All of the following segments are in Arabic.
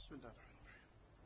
بسم الله الرحمن الرحيم.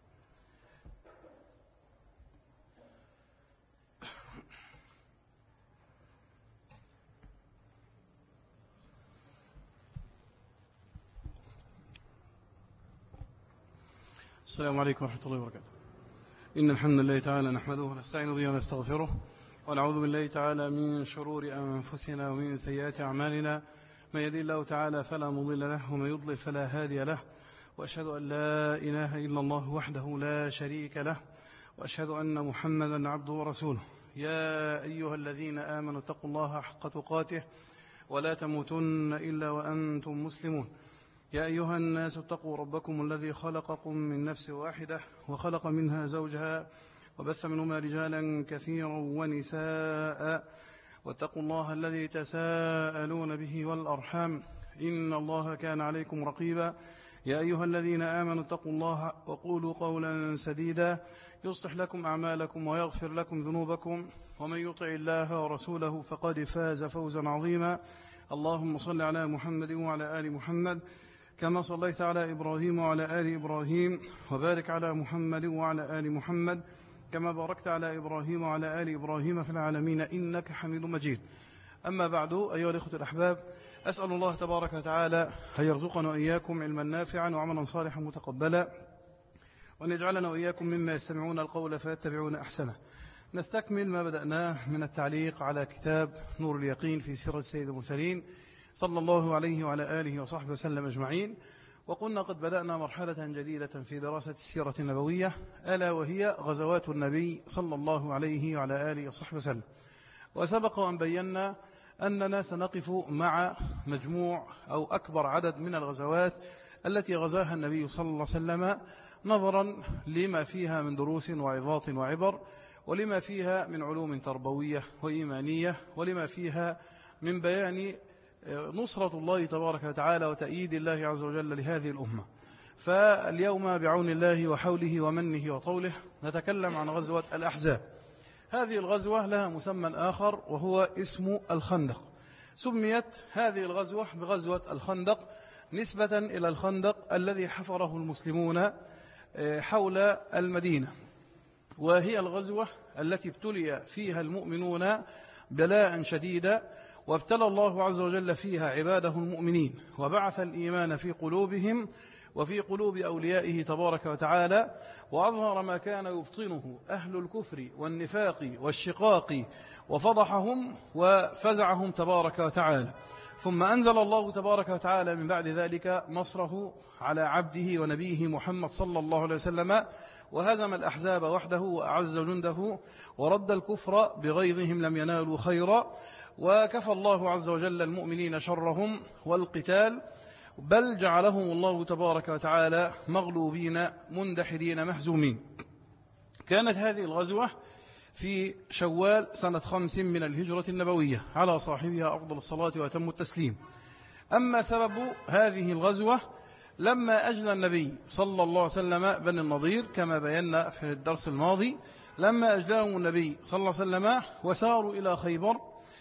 السلام عليكم ورحمة الله وبركاته. إن الحمد لله تعالى نحمده ونستعين به ونستغفره ونعوذ بالله تعالى من شرور أنفسنا ومن سيئات أعمالنا. من يهده الله تعالى فلا مضل له ومن يضلل فلا هادي له، وأشهد أن لا إله إلا الله وحده لا شريك له، وأشهد أن محمدا عبده ورسوله. يا أيها الذين آمنوا اتقوا الله حق تقاته ولا تموتن إلا وأنتم مسلمون. يا أيها الناس اتقوا ربكم الذي خلقكم من نفس واحدة وخلق منها زوجها وبث منهما رجالا كثيرا ونساء، واتقوا الله الذي تساءلون به والأرحام إن الله كان عليكم رقيبا. يا أيها الذين آمنوا اتقوا الله وقولوا قولا سديدا يصلح لكم أعمالكم ويغفر لكم ذنوبكم، ومن يطع الله ورسوله فقد فاز فوزا عظيما. اللهم صل على محمد وعلى آل محمد كما صليت على إبراهيم وعلى آل إبراهيم، وبارك على محمد وعلى آل محمد كما باركت على إبراهيم وعلى آل إبراهيم في العالمين إنك حميد مجيد. أما بعد، أيها الإخوة الأحباب، أسأل الله تبارك وتعالى أن يرزقنا وإياكم علما نافعا وعملا صالحا متقبلا، وأن يجعلنا وإياكم مما يستمعون القول فيتبعون أحسنه. نستكمل ما بدأناه من التعليق على كتاب نور اليقين في سيرة السيد المرسلين صلى الله عليه وعلى آله وصحبه وسلم أجمعين. وقلنا قد بدأنا مرحلة جديدة في دراسة السيرة النبوية، ألا وهي غزوات النبي صلى الله عليه وعلى آله وصحبه وسلم. وسبق أن بينا أننا سنقف مع مجموع أو أكبر عدد من الغزوات التي غزاها النبي صلى الله عليه وسلم، نظرا لما فيها من دروس وعظات وعبر، ولما فيها من علوم تربوية وإيمانية، ولما فيها من بيان نصرة الله تبارك وتعالى وتأييد الله عز وجل لهذه الأمة. فاليوم بعون الله وحوله ومنه وطوله نتكلم عن غزوة الأحزاب. هذه الغزوة لها مسمى آخر وهو اسم الخندق. سميت هذه الغزوة بغزوة الخندق نسبة إلى الخندق الذي حفره المسلمون حول المدينة، وهي الغزوة التي ابتلي فيها المؤمنون بلاء شديدا، وابتلى الله عز وجل فيها عباده المؤمنين، وبعث الإيمان في قلوبهم وفي قلوب أوليائه تبارك وتعالى، وأظهر ما كان يبطنه أهل الكفر والنفاق والشقاق، وفضحهم وفزعهم تبارك وتعالى. ثم أنزل الله تبارك وتعالى من بعد ذلك نصره على عبده ونبيه محمد صلى الله عليه وسلم، وهزم الأحزاب وحده وأعز جنده، ورد الكفر بغيظهم لم ينالوا خيرا، وكفى الله عز وجل المؤمنين شرهم والقتال، بل جعلهم الله تبارك وتعالى مغلوبين مندحرين مهزومين. كانت هذه الغزوة في شوال سنة 5 من الهجرة النبوية، على صاحبها أفضل الصلاة وأتم التسليم. أما سبب هذه الغزوة، لما أجلى النبي صلى الله عليه وسلم بني النضير كما بينا في الدرس الماضي، لما أجلاهم النبي صلى الله عليه وسلم وساروا إلى خيبر،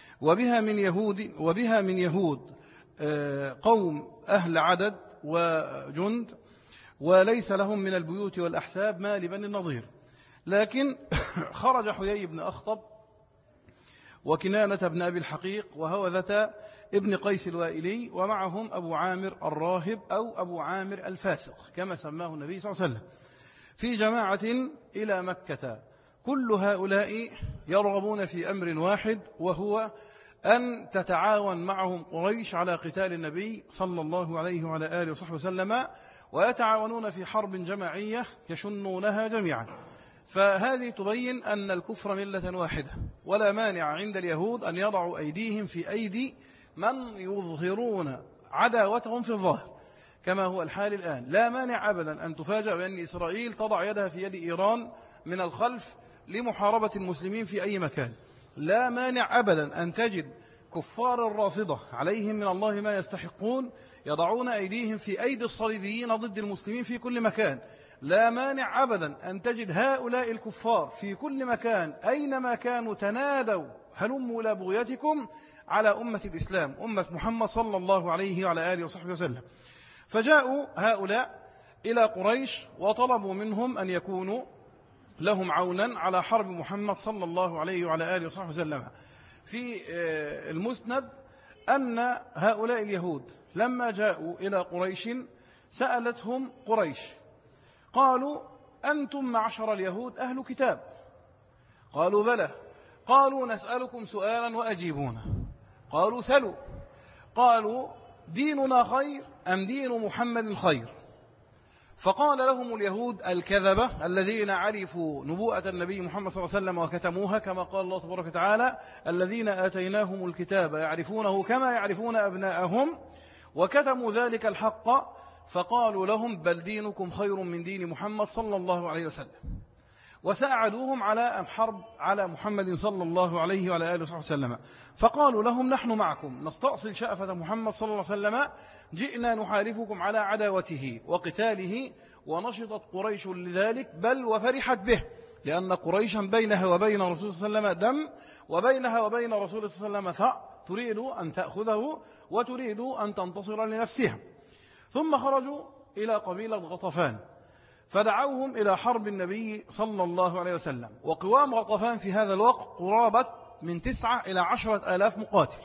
وبها من يهود قوم أهل عدد وجند، وليس لهم من البيوت والأحساب ما لبني النضير. لكن خرج حيي بن أخطب وكنانة بن أبي الحقيق وهوذة ابن قيس الوائلي، ومعهم أبو عامر الراهب أو أبو عامر الفاسق كما سماه النبي صلى الله عليه وسلم، في جماعة إلى مكة. كل هؤلاء يرغبون في أمر واحد، وهو أن تتعاون معهم قريش على قتال النبي صلى الله عليه وعلى آله وصحبه وسلم، ويتعاونون في حرب جماعية يشنونها جميعا. فهذه تبين أن الكفر ملة واحدة، ولا مانع عند اليهود أن يضعوا أيديهم في أيدي من يظهرون عداوتهم في الظاهر، كما هو الحال الآن. لا مانع أبدا أن تفاجأ بأن إسرائيل تضع يدها في يد إيران من الخلف لمحاربة المسلمين في أي مكان. لا مانع أبدا أن تجد كفار الرافضة عليهم من الله ما يستحقون يضعون أيديهم في أيدي الصليبيين ضد المسلمين في كل مكان. لا مانع أبدا أن تجد هؤلاء الكفار في كل مكان أينما كانوا تنادوا هلموا إلى بغيتكم على أمة الإسلام، أمة محمد صلى الله عليه وعلى آله وصحبه وسلم. فجاءوا هؤلاء إلى قريش وطلبوا منهم أن يكونوا لهم عونا على حرب محمد صلى الله عليه وعلى آله وصحبه وسلم. في المسند أن هؤلاء اليهود لما جاءوا إلى قريش سألتهم قريش قالوا أنتم معشر اليهود أهل كتاب؟ قالوا بلى. قالوا نسألكم سؤالا وأجيبونا. قالوا سلوا. قالوا ديننا خير أم دين محمد خير؟ فقال لهم اليهود الكذبة الذين عرفوا نبوءة النبي محمد صلى الله عليه وسلم وكتموها، كما قال الله تبارك وتعالى الذين آتيناهم الكتاب يعرفونه كما يعرفون أبناءهم وكتموا ذلك الحق، فقالوا لهم بل دينكم خير من دين محمد صلى الله عليه وسلم، وساعدوهم على الحرب على محمد صلى الله عليه وعلى آله وسلم. فقالوا لهم نحن معكم نستأصل شأفة محمد صلى الله عليه وسلم، جئنا نحارفكم على عداوته وقتاله. ونشطت قريش لذلك بل وفرحت به، لأن قريشا بينها وبين رسول صلى الله عليه وسلم دم، وبينها وبين رسول صلى الله عليه وسلم ثأر، تريد أن تأخذه وتريد أن تنتصر لنفسها. ثم خرجوا إلى قبيلة غطفان فدعوهم إلى حرب النبي صلى الله عليه وسلم. وقوام غطفان في هذا الوقت قرابة من 9 إلى 10 آلاف مقاتل.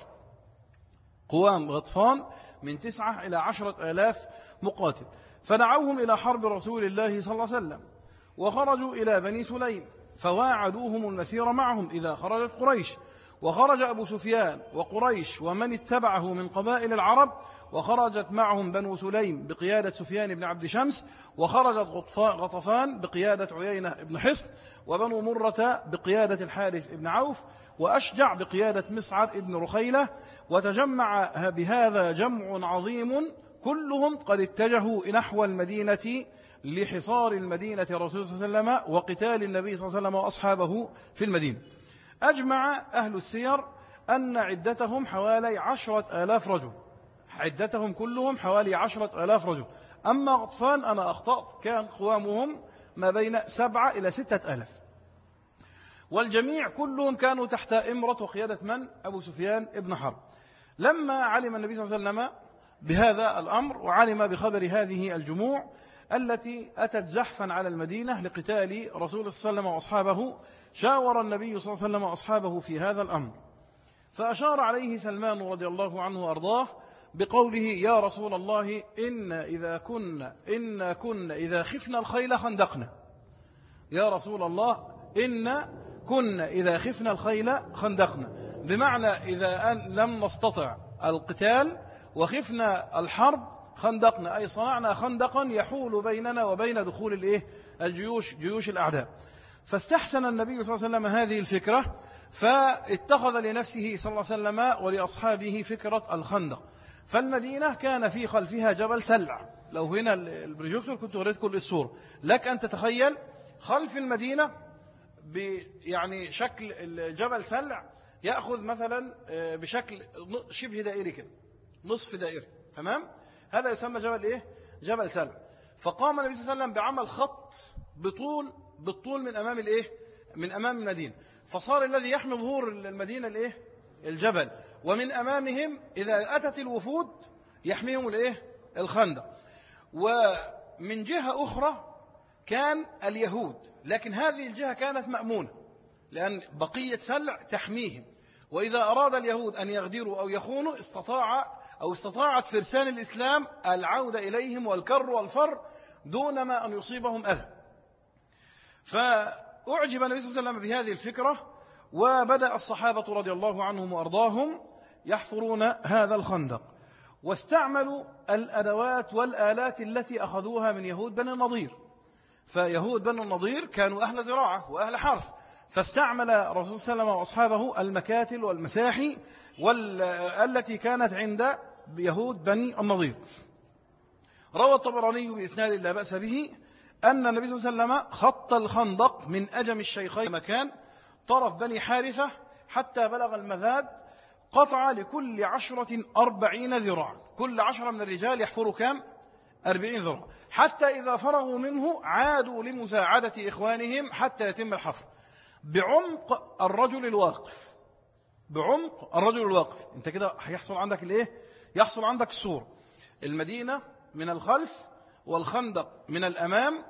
قوام غطفان من 9 إلى 10 آلاف مقاتل. فدعوهم إلى حرب رسول الله صلى الله عليه وسلم، وخرجوا إلى بني سليم فواعدوهم المسير معهم إذا خرجت قريش. وخرج أبو سفيان وقريش ومن اتبعه من قبائل العرب، وخرجت معهم بنو سليم بقيادة سفيان بن عبد شمس، وخرجت غطفان بقيادة عيينة بن حصن، وبنو مرة بقيادة الحارث بن عوف، وأشجع بقيادة مسعر بن رخيلة. وتجمع بهذا جمع عظيم كلهم قد اتجهوا نحو المدينة لحصار المدينة رسول صلى الله عليه وسلم وقتال النبي صلى الله عليه وسلم وأصحابه في المدينة. أجمع أهل السير أن عدتهم حوالي 10,000 رجل، عدتهم كلهم حوالي 10,000 رجل. أما غطفان أنا أخطأت، كان قوامهم ما بين 7 إلى 6,000. والجميع كلهم كانوا تحت إمرة وقيادة من؟ أبو سفيان ابن حرب. لما علم النبي صلى الله عليه وسلم بهذا الأمر وعلم بخبر هذه الجموع التي أتت زحفا على المدينة لقتال رسول الله صلى الله عليه وسلم وأصحابه، شاور النبي صلى الله عليه وسلم وأصحابه في هذا الأمر. فأشار عليه سلمان رضي الله عنه وأرضاه بقوله يا رسول الله إن كنا إذا خفنا الخيل خندقنا. يا رسول الله إن كنا إذا خفنا الخيل خندقنا، بمعنى إذا لم نستطع القتال وخفنا الحرب خندقنا، أي صنعنا خندقا يحول بيننا وبين دخول جيوش الأعداء. فاستحسن النبي صلى الله عليه وسلم هذه الفكرة، فاتخذ لنفسه صلى الله عليه وسلم ولأصحابه فكرة الخندق. فالمدينة كان في خلفها جبل سلع. لو هنا البروجيكتور كنت وريت كل الصورة، لك أن تتخيل خلف المدينة يعني شكل الجبل سلع يأخذ مثلا بشكل شبه دائري كده، نصف دائري، تمام؟ هذا يسمى جبل إيه؟ جبل سلع. فقام النبي صلى الله عليه وسلم بعمل خط بالطول من أمام الإيه؟ من أمام المدينة، فصار الذي يحمي ظهور المدينة الإيه؟ الجبل، ومن أمامهم إذا أتت الوفود يحميهم الإيه؟ الخندق. ومن جهة أخرى كان اليهود، لكن هذه الجهة كانت مأمونة لأن بقية سلع تحميهم، وإذا أراد اليهود أن يغدروا أو يخونوا استطاعت فرسان الإسلام العودة إليهم والكر والفر دون ما أن يصيبهم أذى. فأعجب النبي صلى الله عليه وسلم بهذه الفكرة، وبدأ الصحابة رضي الله عنهم وأرضاهم يحفرون هذا الخندق، واستعملوا الأدوات والآلات التي أخذوها من يهود بني النضير. فيهود بني النضير كانوا أهل زراعة وأهل حرث، فاستعمل الرسول صلى الله عليه وسلم وأصحابه المكاتل والمساحي التي كانت عند يهود بني النضير. روى الطبراني بإسناد لا بأس به أن النبي صلى الله عليه وسلم خط الخندق من أجم الشيخين مكان طرف بني حارثة حتى بلغ المذاد، قطع لكل 10 40 ذراعا، كل 10 من الرجال يحفروا كام؟ 40 ذراع، حتى إذا فرغوا منه عادوا لمساعدة إخوانهم حتى يتم الحفر بعمق الرجل الواقف. بعمق الرجل الواقف انت كده هيحصل عندك الايه؟ يحصل عندك السور، المدينة من الخلف والخندق من الأمام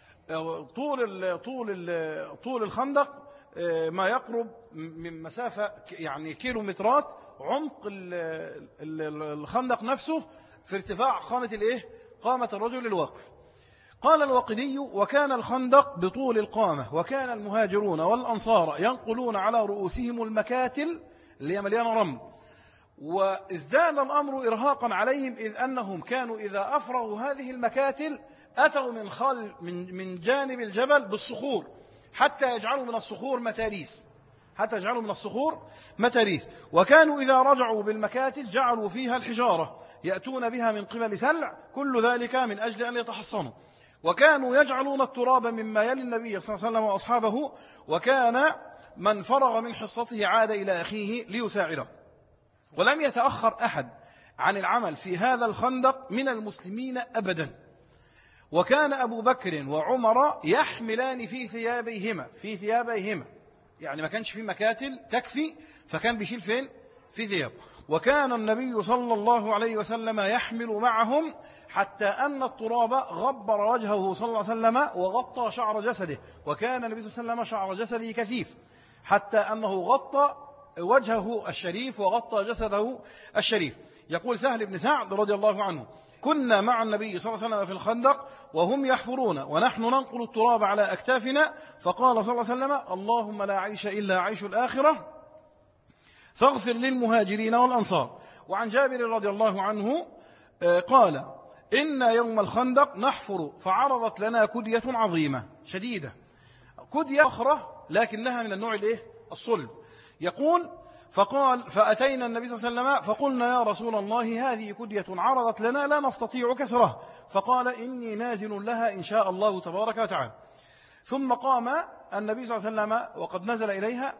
طول الخندق ما يقرب من مسافة يعني كيلومترات. عمق الخندق نفسه في ارتفاع قامة الرجل الواقف. قال الواقدي: وكان الخندق بطول القامة، وكان المهاجرون والأنصار ينقلون على رؤوسهم المكاتل اللي هي مليانة رمل، وازداد الأمر إرهاقا عليهم، إذ أنهم كانوا إذا أفرغوا هذه المكاتل أتوا من جانب الجبل بالصخور حتى يجعلوا من الصخور متاريس، وكانوا إذا رجعوا بالمكاتل جعلوا فيها الحجارة يأتون بها من قبل سلع، كل ذلك من أجل أن يتحصنوا. وكانوا يجعلون التراب مما يلي النبي صلى الله عليه وسلم وأصحابه، وكان من فرغ من حصته عاد إلى أخيه ليساعده. ولم يتأخر أحد عن العمل في هذا الخندق من المسلمين أبدا. وكان أبو بكر وعمر يحملان في ثيابيهما، يعني ما كانش في مكاتل تكفي، فكان بيشيل فين؟ في ثيابه. وكان النبي صلى الله عليه وسلم يحمل معهم، حتى أن التراب غبر وجهه صلى الله عليه وسلم وغطى شعر جسده. وكان النبي صلى الله عليه وسلم شعر جسده كثيف، حتى أنه غطى وجهه الشريف وغطى جسده الشريف. يقول سهل بن سعد رضي الله عنه: كنا مع النبي صلى الله عليه وسلم في الخندق وهم يحفرون ونحن ننقل التراب على أكتافنا، فقال صلى الله عليه وسلم: اللهم لا عيش إلا عيش الآخرة فاغفر للمهاجرين والأنصار. وعن جابر رضي الله عنه قال: إن يوم الخندق نحفر فعرضت لنا كدية عظيمة شديدة، كدية أخرى لكنها من النوع الصلب. يقول: فأتينا النبي صلى الله عليه وسلم فقلنا: يا رسول الله، هذه كدية عرضت لنا لا نستطيع كسرها. فقال: إني نازل لها إن شاء الله تبارك وتعالى. ثم قام النبي صلى الله عليه وسلم وقد نزل إليها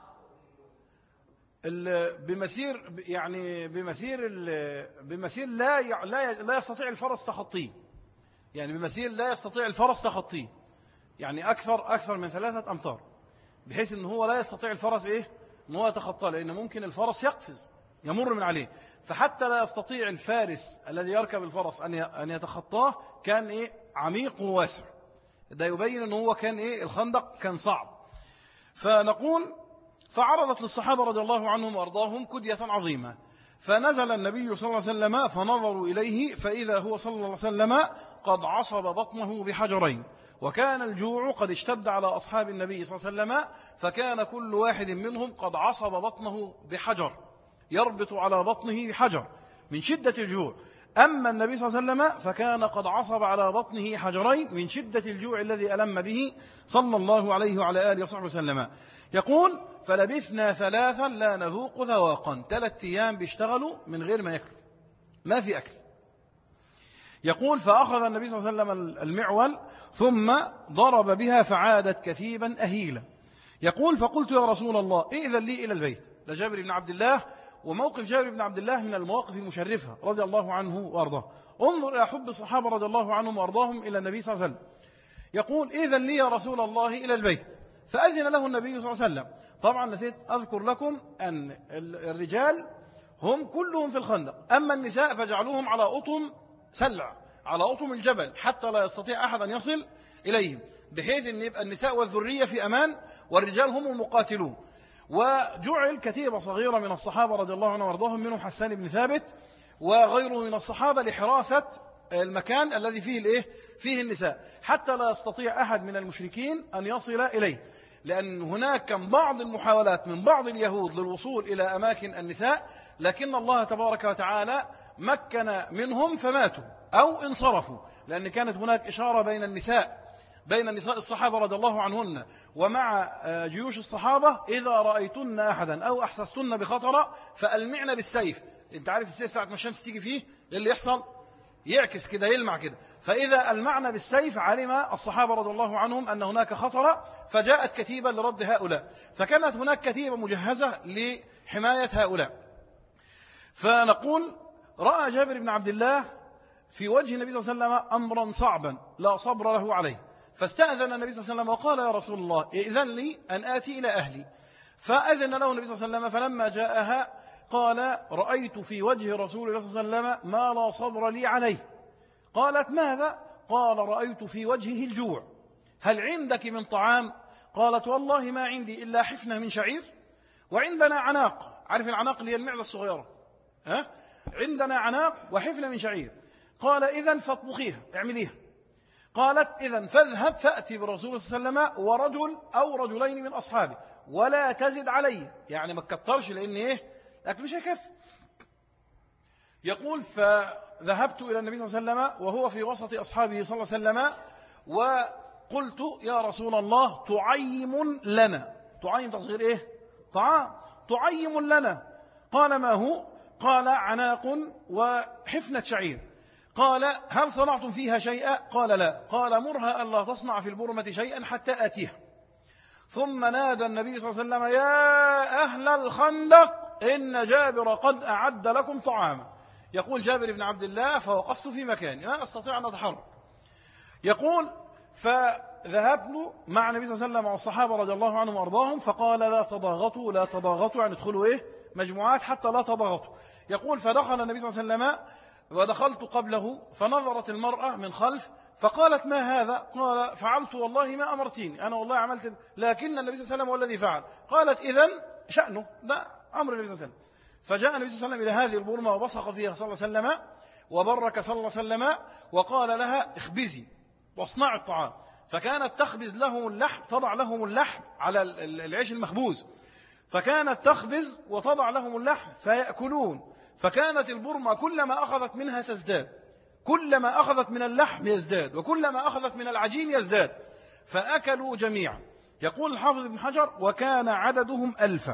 بمسير لا يستطيع الفرس تخطيه، يعني بمسير لا يستطيع الفرس تخطيه، يعني أكثر من 3 أمتار، بحيث أنه هو لا يستطيع الفرس أن هو يتخطى، لأن ممكن الفرس يقفز يمر من عليه. فحتى لا يستطيع الفارس الذي يركب الفرس أن يتخطاه، كان عميق وواسع. ده يبين أنه هو كان الخندق كان صعب. فنقول: فعرضت للصحابة رضي الله عنهم وأرضاهم كدية عظيمة، فنزل النبي صلى الله عليه وسلم فنظروا إليه، فإذا هو صلى الله عليه وسلم قد عصب بطنه بحجرين. وكان الجوع قد اشتد على أصحاب النبي صلى الله عليه وسلم، فكان كل واحد منهم قد عصب بطنه بحجر، يربط على بطنه بحجر من شدة الجوع. أما النبي صلى الله عليه وسلم فكان قد عصب على بطنه حجرين من شدة الجوع الذي ألم به صلى الله عليه وعلى آله وصحبه وسلم. يقول: فلبثنا 3 لا نذوق ذواقا، 3 أيام بيشتغلوا من غير ما يأكلوا، ما في أكل. يقول: فأخذ النبي صلى الله عليه وسلم المعول ثم ضرب بها فعادت كثيبا أهيلا. يقول: فقلت: يا رسول الله، إذن لي إلى البيت. لجابر بن عبد الله، وموقف جابر بن عبد الله من المواقف المشرفة رضي الله عنه وأرضاه. انظر إلى حب الصحابة رضي الله عنهم وأرضاهم إلى النبي صلى الله عليه وسلم. يقول: إذن لي يا رسول الله إلى البيت. فأذن له النبي صلى الله عليه وسلم. طبعا نسيت أذكر لكم أن الرجال هم كلهم في الخندق، أما النساء فجعلوهم على أطم سلع، على أطم الجبل، حتى لا يستطيع أحد أن يصل إليهم، بحيث أن يبقى النساء والذرية في أمان والرجال هم المقاتلون. وجعل كتيبة صغيرة من الصحابة رضي الله عنهم وارضاهم، منهم حسان بن ثابت وغيره من الصحابة، لحراسة المكان الذي فيه النساء، حتى لا يستطيع أحد من المشركين أن يصل إليه، لأن هناك كان بعض المحاولات من بعض اليهود للوصول إلى أماكن النساء، لكن الله تبارك وتعالى مكن منهم فماتوا أو انصرفوا، لأن كانت هناك إشارة بين النساء الصحابة رضي الله عنهن ومع جيوش الصحابة: إذا رأيتن أحدا أو أحسستن بخطر فألمعن بالسيف. أنت عارف السيف ساعة ما الشمس تيجي فيه اللي يحصل؟ يعكس كده، يلمع كده. فإذا ألمعن بالسيف علم الصحابة رضي الله عنهم أن هناك خطر، فجاءت كتيبة لرد هؤلاء، فكانت هناك كتيبة مجهزة لحماية هؤلاء. فنقول: رأى جابر بن عبد الله في وجه النبي صلى الله عليه وسلم أمرا صعبا لا صبر له عليه، فاستأذن النبي صلى الله عليه وسلم وقال: يا رسول الله، إذن لي أن آتي إلى أهلي. فأذن له النبي صلى الله عليه وسلم، فلما جاءها قال: رأيت في وجه رسول الله صلى الله عليه وسلم ما لا صبر لي عليه. قالت: ماذا؟ قال رأيت في وجهه الجوع، هل عندك من طعام؟ قالت والله ما عندي إلا حفنة من شعير وعندنا عناق. عارف العناق اللي هي المعزة الصغيرة؟ عندنا عناق وحفنة من شعير. قال إذن فاطبخيها، اعمليها. قالت إذن فاذهب فأتي برسول صلى الله عليه وسلم ورجل أو رجلين من أصحابه ولا تزد علي، يعني ما تكترش لأن الأكل مش هيكفي. يقول فذهبت إلى النبي صلى الله عليه وسلم وهو في وسط أصحابه صلى الله عليه وسلم وقلت يا رسول الله تعيم لنا. تعيم تصغير طعام. تعيم لنا. قال ما هو؟ قال عناق وحفنة شعير. قال هل صنعتم فيها شيئا؟ قال لا. قال مرها ألا تصنع في البرمة شيئا حتى آتيها. ثم نادى النبي صلى الله عليه وسلم يا أهل الخندق إن جابر قد أعد لكم طعاما. يقول جابر بن عبد الله فوقفت في مكاني لا أستطيع أن أتحرك. يقول فذهبت مع النبي صلى الله عليه وسلم والصحابة رضي الله عنهم وأرضاهم فقال لا تضاغطوا لا تضاغطوا، يعني ادخلوا مجموعات حتى لا تضاغطوا. يقول فدخل النبي صلى الله عليه وسلم ودخلت قبله فنظرت المرأة من خلف فقالت ما هذا؟ قال فعلت والله ما أمرتيني، أنا والله عملت، لكن النبي صلى الله عليه وسلم هو الذي فعل. قالت إذن شأنه، لا أمر النبي صلى الله عليه وسلم. فجاء النبي صلى الله عليه وسلم إلى هذه البرمة وبصق فيها صلى الله عليه وسلم وبرك صلى الله عليه وسلم وقال لها اخبزي واصنعي الطعام. فكانت تخبز لهم اللحم، تضع لهم اللحم على العيش المخبوز، فكانت تخبز وتضع لهم اللحم فيأكلون. فكانت البرمة كلما أخذت منها تزداد، كلما أخذت من اللحم يزداد، وكلما أخذت من العجين يزداد، فأكلوا جميعا. يقول الحافظ ابن حجر وكان عددهم 1000.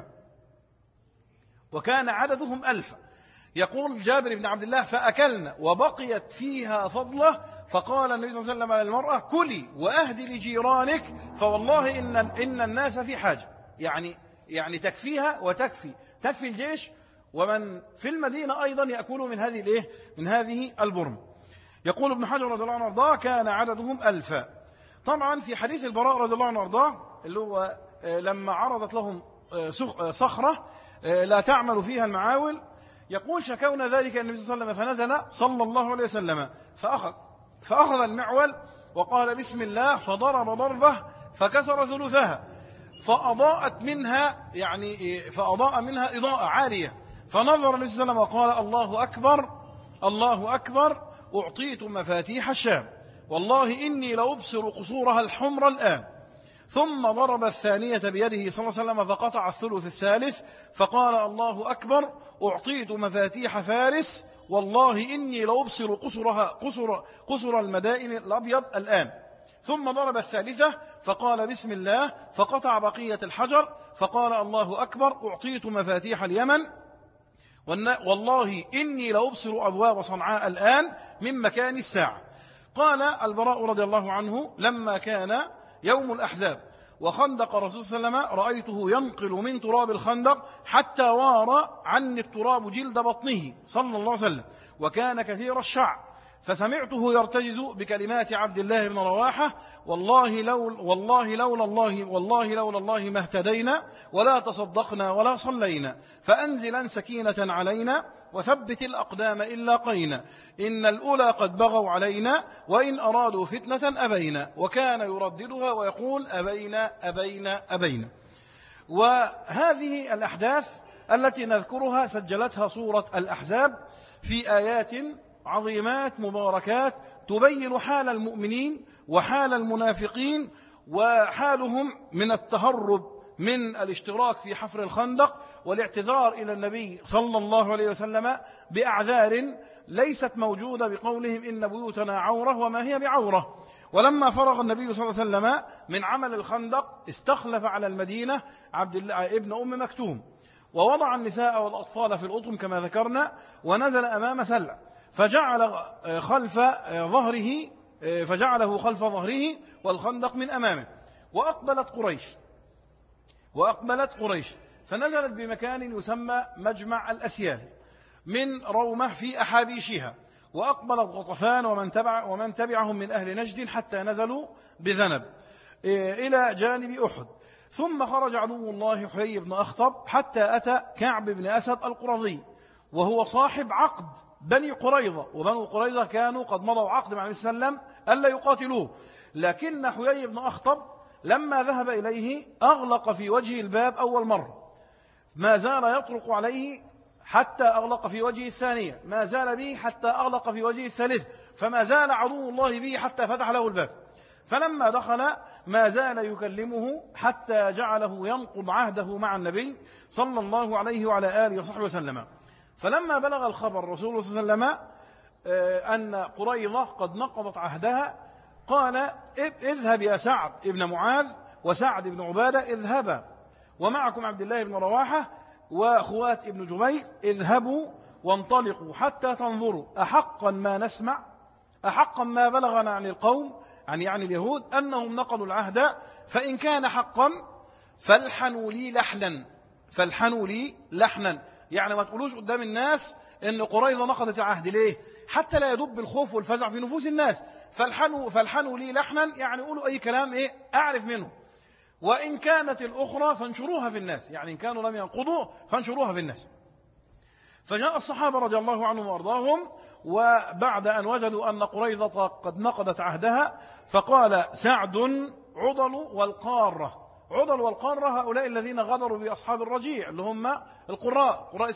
وكان عددهم 1000. يقول جابر بن عبد الله فأكلنا وبقيت فيها فضلة، فقال النبي صلى الله عليه وسلم للمرأة كلي وأهدي لجيرانك فوالله إن الناس في حاجة، يعني تكفيها وتكفي الجيش ومن في المدينة أيضا يأكلوا من هذه البرم. يقول ابن حجر رضي الله عنه وارضاه كان عددهم 1000. طبعا في حديث البراء رضي الله عنه وارضاه اللي هو لما عرضت لهم صخرة لا تعمل فيها المعاول، يقول شكونا ذلك النبي صلى الله عليه وسلم فنزل صلى الله عليه وسلم فأخذ المعول وقال بسم الله فضرب ضربة فكسر ثلثها فأضاء منها إضاءة عالية. فنظر النبي صلى الله عليه وسلم وقال الله أكبر الله أكبر أعطيت مفاتيح الشام والله إني لأبصر قصورها الحمر الآن. ثم ضرب الثانية بيده صلى الله عليه وسلم فقطع الثلث الثالث فقال الله أكبر أعطيت مفاتيح فارس والله إني لأبصر قصر المدائن الأبيض الآن. ثم ضرب الثالثة فقال بسم الله فقطع بقية الحجر فقال الله أكبر أعطيت مفاتيح اليمن والله إني لأبصر أبواب صنعاء الآن من مكان الساعة. قال البراء رضي الله عنه لما كان يوم الأحزاب وخندق الرسول صلى الله عليه وسلم رأيته ينقل من تراب الخندق حتى وار عني التراب جلد بطنه صلى الله عليه وسلم وكان كثير الشعر، فسمعته يرتجز بكلمات عبد الله بن رواحة والله لولا الله ما اهتدينا ولا تصدقنا ولا صلينا فأنزلا سكينة علينا وثبت الأقدام إن لاقينا إن الأولى قد بغوا علينا وإن أرادوا فتنة أبينا. وكان يرددها ويقول أبينا أبينا أبينا. وهذه الأحداث التي نذكرها سجلتها سورة الأحزاب في آيات عظيمات مباركات تبين حال المؤمنين وحال المنافقين وحالهم من التهرب من الاشتراك في حفر الخندق والاعتذار إلى النبي صلى الله عليه وسلم بأعذار ليست موجودة بقولهم إن بيوتنا عورة وما هي بعورة. ولما فرغ النبي صلى الله عليه وسلم من عمل الخندق استخلف على المدينة عبد الله ابن أم مكتوم ووضع النساء والأطفال في الأطم كما ذكرنا ونزل أمام سلع فجعله خلف ظهره والخندق من أمامه. وأقبلت قريش فنزلت بمكان يسمى مجمع الأسيال من رومة في أحابيشها، وأقبلت غطفان ومن تبعهم من أهل نجد حتى نزلوا بذنب إلى جانب أحد. ثم خرج عدو الله حيي بن أخطب حتى أتى كعب بن أسد القرظي وهو صاحب عقد بني قريظة، وبنو قريظة كانوا قد مضوا عقد مع النبي صلى الله عليه وسلم ألا يقاتلوه. لكن حيي بن أخطب لما ذهب إليه أغلق في وجه الباب أول مرة، ما زال يطرق عليه حتى أغلق في وجهه الثانية، ما زال به حتى أغلق في وجهه الثالث، فما زال عدو الله به حتى فتح له الباب. فلما دخل ما زال يكلمه حتى جعله ينقض عهده مع النبي صلى الله عليه وعلى آله وصحبه وسلم. فلما بلغ الخبر رسول الله صلى الله عليه وسلم أن قريظة قد نقضت عهدها، قال اذهب يا سعد بن معاذ وسعد بن عبادة اذهبا، ومعكم عبد الله بن رواحة وأخوات ابن جبير، اذهبوا وانطلقوا حتى تنظروا أحقا ما نسمع، أحقا ما بلغنا عن القوم يعني اليهود أنهم نقضوا العهد، فإن كان حقا فالحنوا لي لحنا، فالحنوا لي لحنا، يعني ما تقولوش قدام الناس إن قريظة نقضت العهد. ليه؟ حتى لا يدب الخوف والفزع في نفوس الناس. فالحنوا لي لحنا، يعني قولوا أي كلام أعرف منه. وإن كانت الأخرى فانشروها في الناس، يعني إن كانوا لم ينقضوا فانشروها في الناس. فجاء الصحابة رضي الله عنهم وارضاهم، وبعد أن وجدوا أن قريظة قد نقضت عهدها، فقال سعد عضل والقارة. عضل والقارة هؤلاء الذين غدروا بأصحاب الرجيع، اللي هم القراء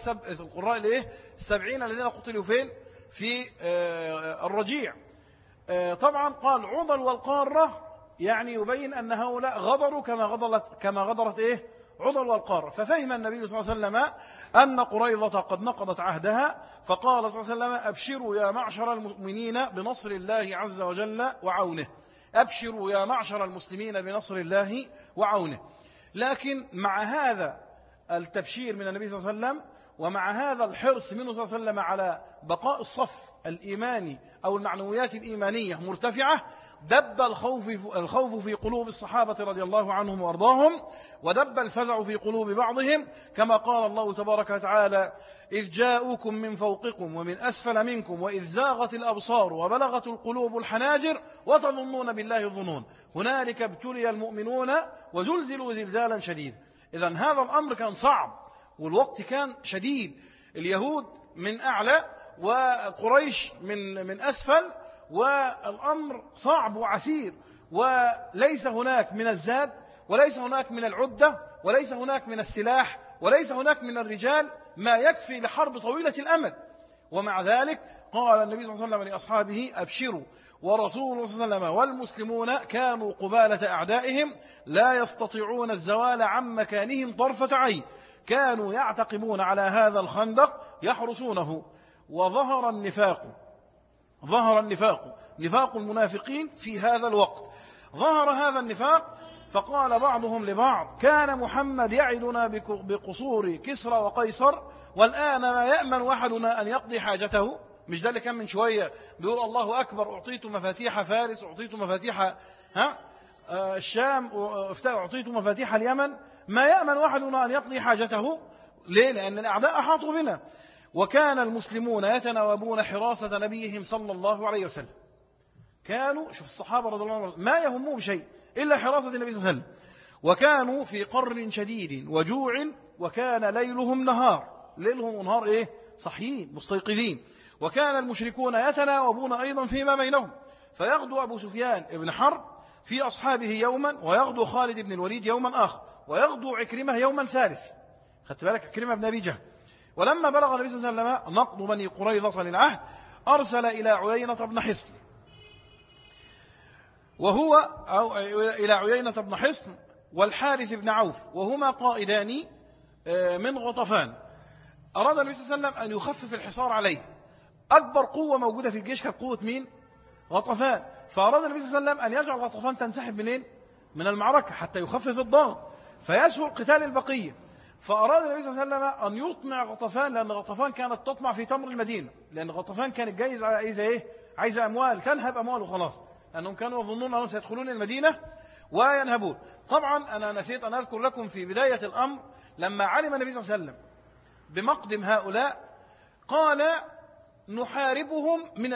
السبعين الذين قتلوا فين؟ في الرجيع. طبعا قال عضل والقارة، يعني يبين أن هؤلاء غدروا كما غدرت عضل والقارة. ففهم النبي صلى الله عليه وسلم أن قريظة قد نقضت عهدها، فقال صلى الله عليه وسلم أبشروا يا معشر المؤمنين بنصر الله عز وجل وعونه، أبشروا يا معشر المسلمين بنصر الله وعونه. لكن مع هذا التبشير من النبي صلى الله عليه وسلم، ومع هذا الحرص منه صلى الله عليه وسلم على بقاء الصف الإيماني أو المعنويات الإيمانية مرتفعة، دب الخوف في قلوب الصحابة رضي الله عنهم وارضاهم، ودب الفزع في قلوب بعضهم، كما قال الله تبارك وتعالى إذ جاءوكم من فوقكم ومن أسفل منكم وإذ زاغت الأبصار وبلغت القلوب الحناجر وتظنون بالله الظنون هنالك ابتلي المؤمنون وزلزلوا زلزالا شديد. إذن هذا الأمر كان صعب والوقت كان شديد، اليهود من أعلى وقريش من أسفل، والأمر صعب وعسير، وليس هناك من الزاد، وليس هناك من العدة، وليس هناك من السلاح، وليس هناك من الرجال ما يكفي لحرب طويلة الأمد. ومع ذلك قال النبي صلى الله عليه وسلم لأصحابه أبشروا، ورسول الله صلى الله عليه وسلم والمسلمون كانوا قبالة أعدائهم لا يستطيعون الزوال عن مكانهم طرفة عين، كانوا يعتقبون على هذا الخندق يحرسونه. وظهر نفاق المنافقين في هذا الوقت، ظهر هذا النفاق. فقال بعضهم لبعض كان محمد يعدنا بقصور كسرى وقيصر، والآن ما يأمن أحدنا أن يقضي حاجته. مش ده اللي كان من شوية بيقول الله أكبر أعطيت مفاتيح فارس، أعطيت مفاتيح الشام، أعطيت مفاتيح اليمن، ما يأمن أحدنا أن يقضي حاجته. ليه؟ لأن الأعداء أحاطوا بنا. وكان المسلمون يتناوبون حراسة نبيهم صلى الله عليه وسلم، كانوا شوف الصحابة رضي الله عنهم ما يهمهم شيء إلا حراسة النبي صلى الله عليه وسلم. وكانوا في قر شديد وجوع، وكان ليلهم نهار صحيين مستيقظين. وكان المشركون يتناوبون أيضا فيما بينهم، فيغدو أبو سفيان ابن حرب في أصحابه يوما، ويغدو خالد بن الوليد يوما آخر، ويغدو عكرمة يوما ثالث. خدت بالك عكرمة بن أبي جهل. ولما بلغ النبي صلى الله عليه وسلم نقض بني قريظة للعهد، أرسل إلى عيينة بن حصن، إلى عيينة بن حصن والحارث بن عوف، وهما قائدان من غطفان. أراد النبي صلى الله عليه وسلم أن يخفف الحصار عليه. أكبر قوة موجودة في الجيش كانت قوة مين؟ غطفان. فأراد النبي صلى الله عليه وسلم أن يجعل غطفان تنسحب منين؟ من المعركة حتى يخفف الضغط فيسهل قتال البقية. فأراد النبي صلى الله عليه وسلم أن يطمع غطفان، لأن غطفان كانت تطمع في تمر المدينة، لأن غطفان كانت جايز عايزة أموال، تنهب أموال وخلاص، لأنهم كانوا يظنون أنهم سيدخلون المدينة وينهبون. طبعا أنا نسيت أن أذكر لكم في بداية الأمر لما علم النبي صلى الله عليه وسلم بمقدم هؤلاء قال نحاربهم من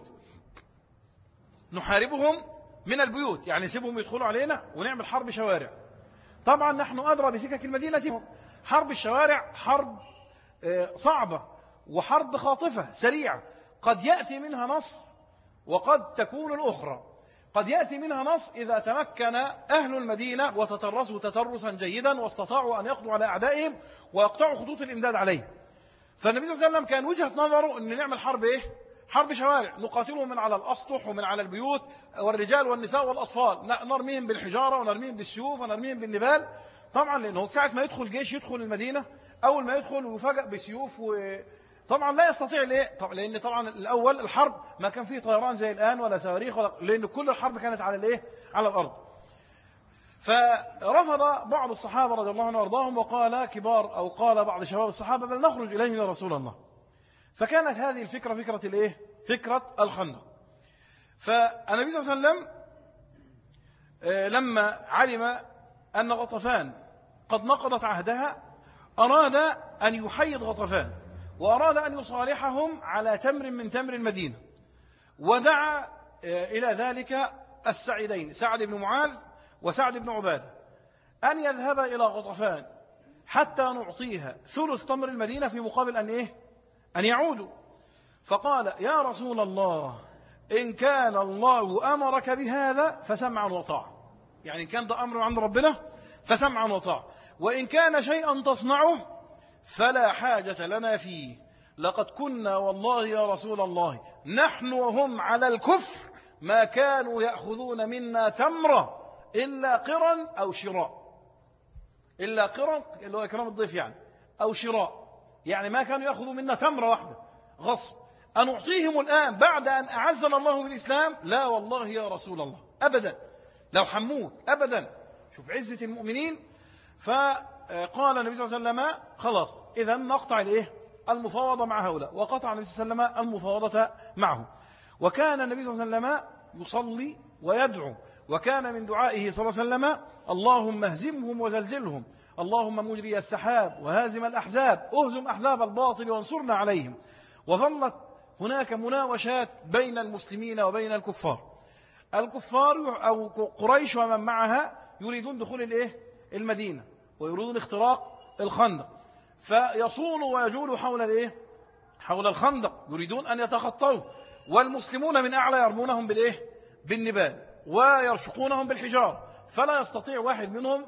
البيوت، يعني سيبهم يدخلوا علينا ونعمل حرب شوارع. طبعا نحن أدرى بسكك المدينة، حرب الشوارع حرب صعبة وحرب خاطفة سريعة، قد يأتي منها نصر وقد تكون الأخرى. قد يأتي منها نص إذا تمكن أهل المدينة وتترسوا تترسا جيدا واستطاعوا أن يقضوا على أعدائهم ويقطعوا خطوط الإمداد عليهم. فالنبي صلى الله عليه وسلم كان وجهة نظره أن نعمل حرب إيه؟ حرب شوارع، نقاتلهم من على الأسطح ومن على البيوت، والرجال والنساء والأطفال نرميهم بالحجارة ونرميهم بالسيوف ونرميهم بالنبال. طبعا لأنه ساعة ما يدخل جيش يدخل المدينة، أول ما يدخل ويفاجأ بسيوف طبعا لا يستطيع ليه؟ لأن طبعا الأول الحرب ما كان فيه طيران زي الآن ولا صواريخ لأن كل الحرب كانت على الايه؟ على الأرض. فرفض بعض الصحابة رضي الله عنهم وارضاهم، وقال كبار أو قال بعض شباب الصحابة بل نخرج إليه يا رسول الله. فكانت هذه الفكرة فكرة الايه؟ فكرة الخندق. فالنبي صلى الله عليه وسلم لما علم أن غطفان قد نقضت عهدها أراد أن يحيد غطفان، وأراد أن يصالحهم على تمر من تمر المدينة، ودعا إلى ذلك السعيدين سعد بن معاذ وسعد بن عبادة أن يذهب إلى غطفان حتى نعطيها ثلث تمر المدينة في مقابل أن إيه؟ أن يعودوا. فقال يا رسول الله إن كان الله أمرك بهذا فسمعا وطاعا، يعني إن كان ده أمر عند ربنا فسمعا وطاعا، وإن كان شيئا تصنعه فلا حاجة لنا فيه، لقد كنا والله يا رسول الله نحن وهم على الكفر ما كانوا يأخذون منا تمرة إلا قرا أو شراء، إلا قرا اللي هو إكرام الضيف يعني، أو شراء، يعني ما كانوا يأخذوا منا تمرة واحدة غصب. أن أعطيهم الآن بعد أن أعزنا الله بالإسلام؟ لا والله يا رسول الله أبدا، لو حمود أبدا. شوف عزة المؤمنين. فقال النبي صلى الله عليه وسلم خلاص إذا نقطع الإيه؟ المفاوضة مع هؤلاء، وقطع النبي صلى الله عليه وسلم المفاوضة معه. وكان النبي صلى الله عليه وسلم يصلي ويدعو، وكان من دعائه صلى الله عليه وسلم اللهم اهزمهم وزلزلهم، اللهم مجري السحاب وهازم الأحزاب اهزم أحزاب الباطل وانصرنا عليهم. وظلت هناك مناوشات بين المسلمين وبين الكفار. الكفار أو قريش ومن معها يريدون دخول الإيه؟ المدينة، ويريدون اختراق الخندق، فيصولوا ويجولوا حول الإيه؟ حول الخندق، يريدون أن يتخطوه، والمسلمون من أعلى يرمونهم بالإيه؟ بالنبال ويرشقونهم بالحجار، فلا يستطيع واحد منهم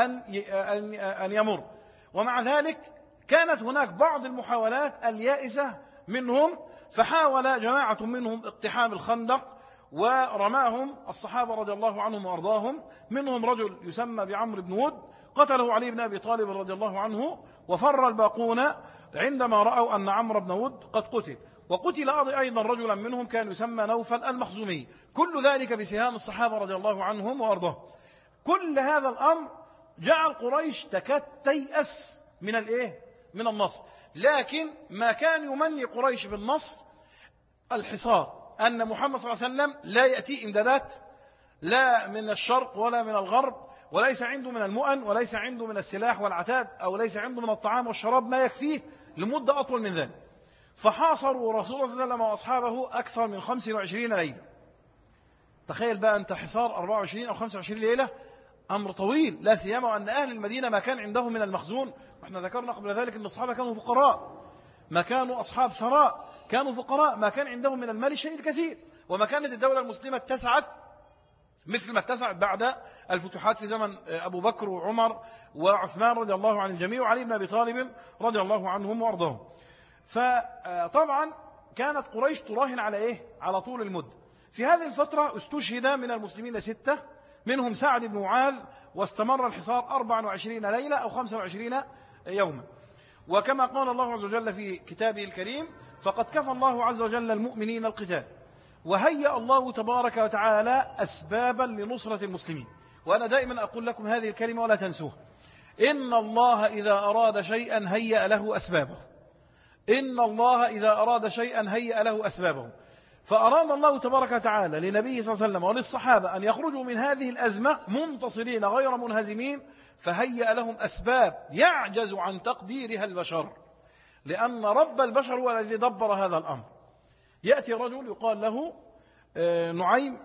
أن يمر. ومع ذلك كانت هناك بعض المحاولات اليائسة منهم، فحاول جماعة منهم اقتحام الخندق ورماهم الصحابة رضي الله عنهم وأرضاهم. منهم رجل يسمى بعمرو بن ود قتله علي بن أبي طالب رضي الله عنه، وفر الباقون عندما رأوا أن عمرو بن ود قد قتل. وقتل أيضا رجلا منهم كان يسمى نوفل المخزومي، كل ذلك بسهام الصحابة رضي الله عنهم وأرضاهم. كل هذا الأمر جعل قريش تكاد تيأس من الإيه؟ من النصر. لكن ما كان يمني قريش بالنصر الحصار، أن محمد صلى الله عليه وسلم لا يأتي إمدادات لا من الشرق ولا من الغرب، وليس عنده من المؤن، وليس عنده من السلاح والعتاد، أو ليس عنده من الطعام والشراب ما يكفيه لمدة أطول من ذلك. فحاصروا رسول الله صلى الله عليه وسلم وأصحابه أكثر من 25 ليلة. تخيل بقى أنت حصار 24 أو 25 ليلة، أمر طويل، لا سيما وأن أهل المدينة ما كان عندهم من المخزون. وإحنا ذكرنا قبل ذلك أن الصحابة كانوا فقراء، ما كانوا أصحاب ثراء، كانوا فقراء، ما كان عندهم من المال شيء الكثير. وما كانت الدولة المسلمة اتسعت مثل ما اتسعت بعد الفتوحات في زمن أبو بكر وعمر وعثمان رضي الله عن الجميع، وعلي بن أبي طالب رضي الله عنهم وأرضاهم. فطبعا كانت قريش تراهن على إيه؟ على طول المدة. في هذه الفترة استشهد من المسلمين 6، منهم سعد بن معاذ، واستمر الحصار 24 ليلة أو 25 يوما. وكما قال الله عز وجل في كتابه الكريم فقد كفى الله عز وجل المؤمنين القتال وهيأ الله تبارك وتعالى أسبابا لنصرة المسلمين. وأنا دائما أقول لكم هذه الكلمة ولا تنسوها: إن الله إذا أراد شيئا هيأ له أسبابه. إن الله إذا أراد شيئا هيأ له أسبابه. فأراد الله تبارك وتعالى لنبيه صلى الله عليه وسلم وللصحابة أن يخرجوا من هذه الأزمة منتصرين غير منهزمين، فهيأ لهم أسباب يعجز عن تقديرها البشر، لأن رب البشر هو الذي دبر هذا الأمر. يأتي رجل يقال له نعيم،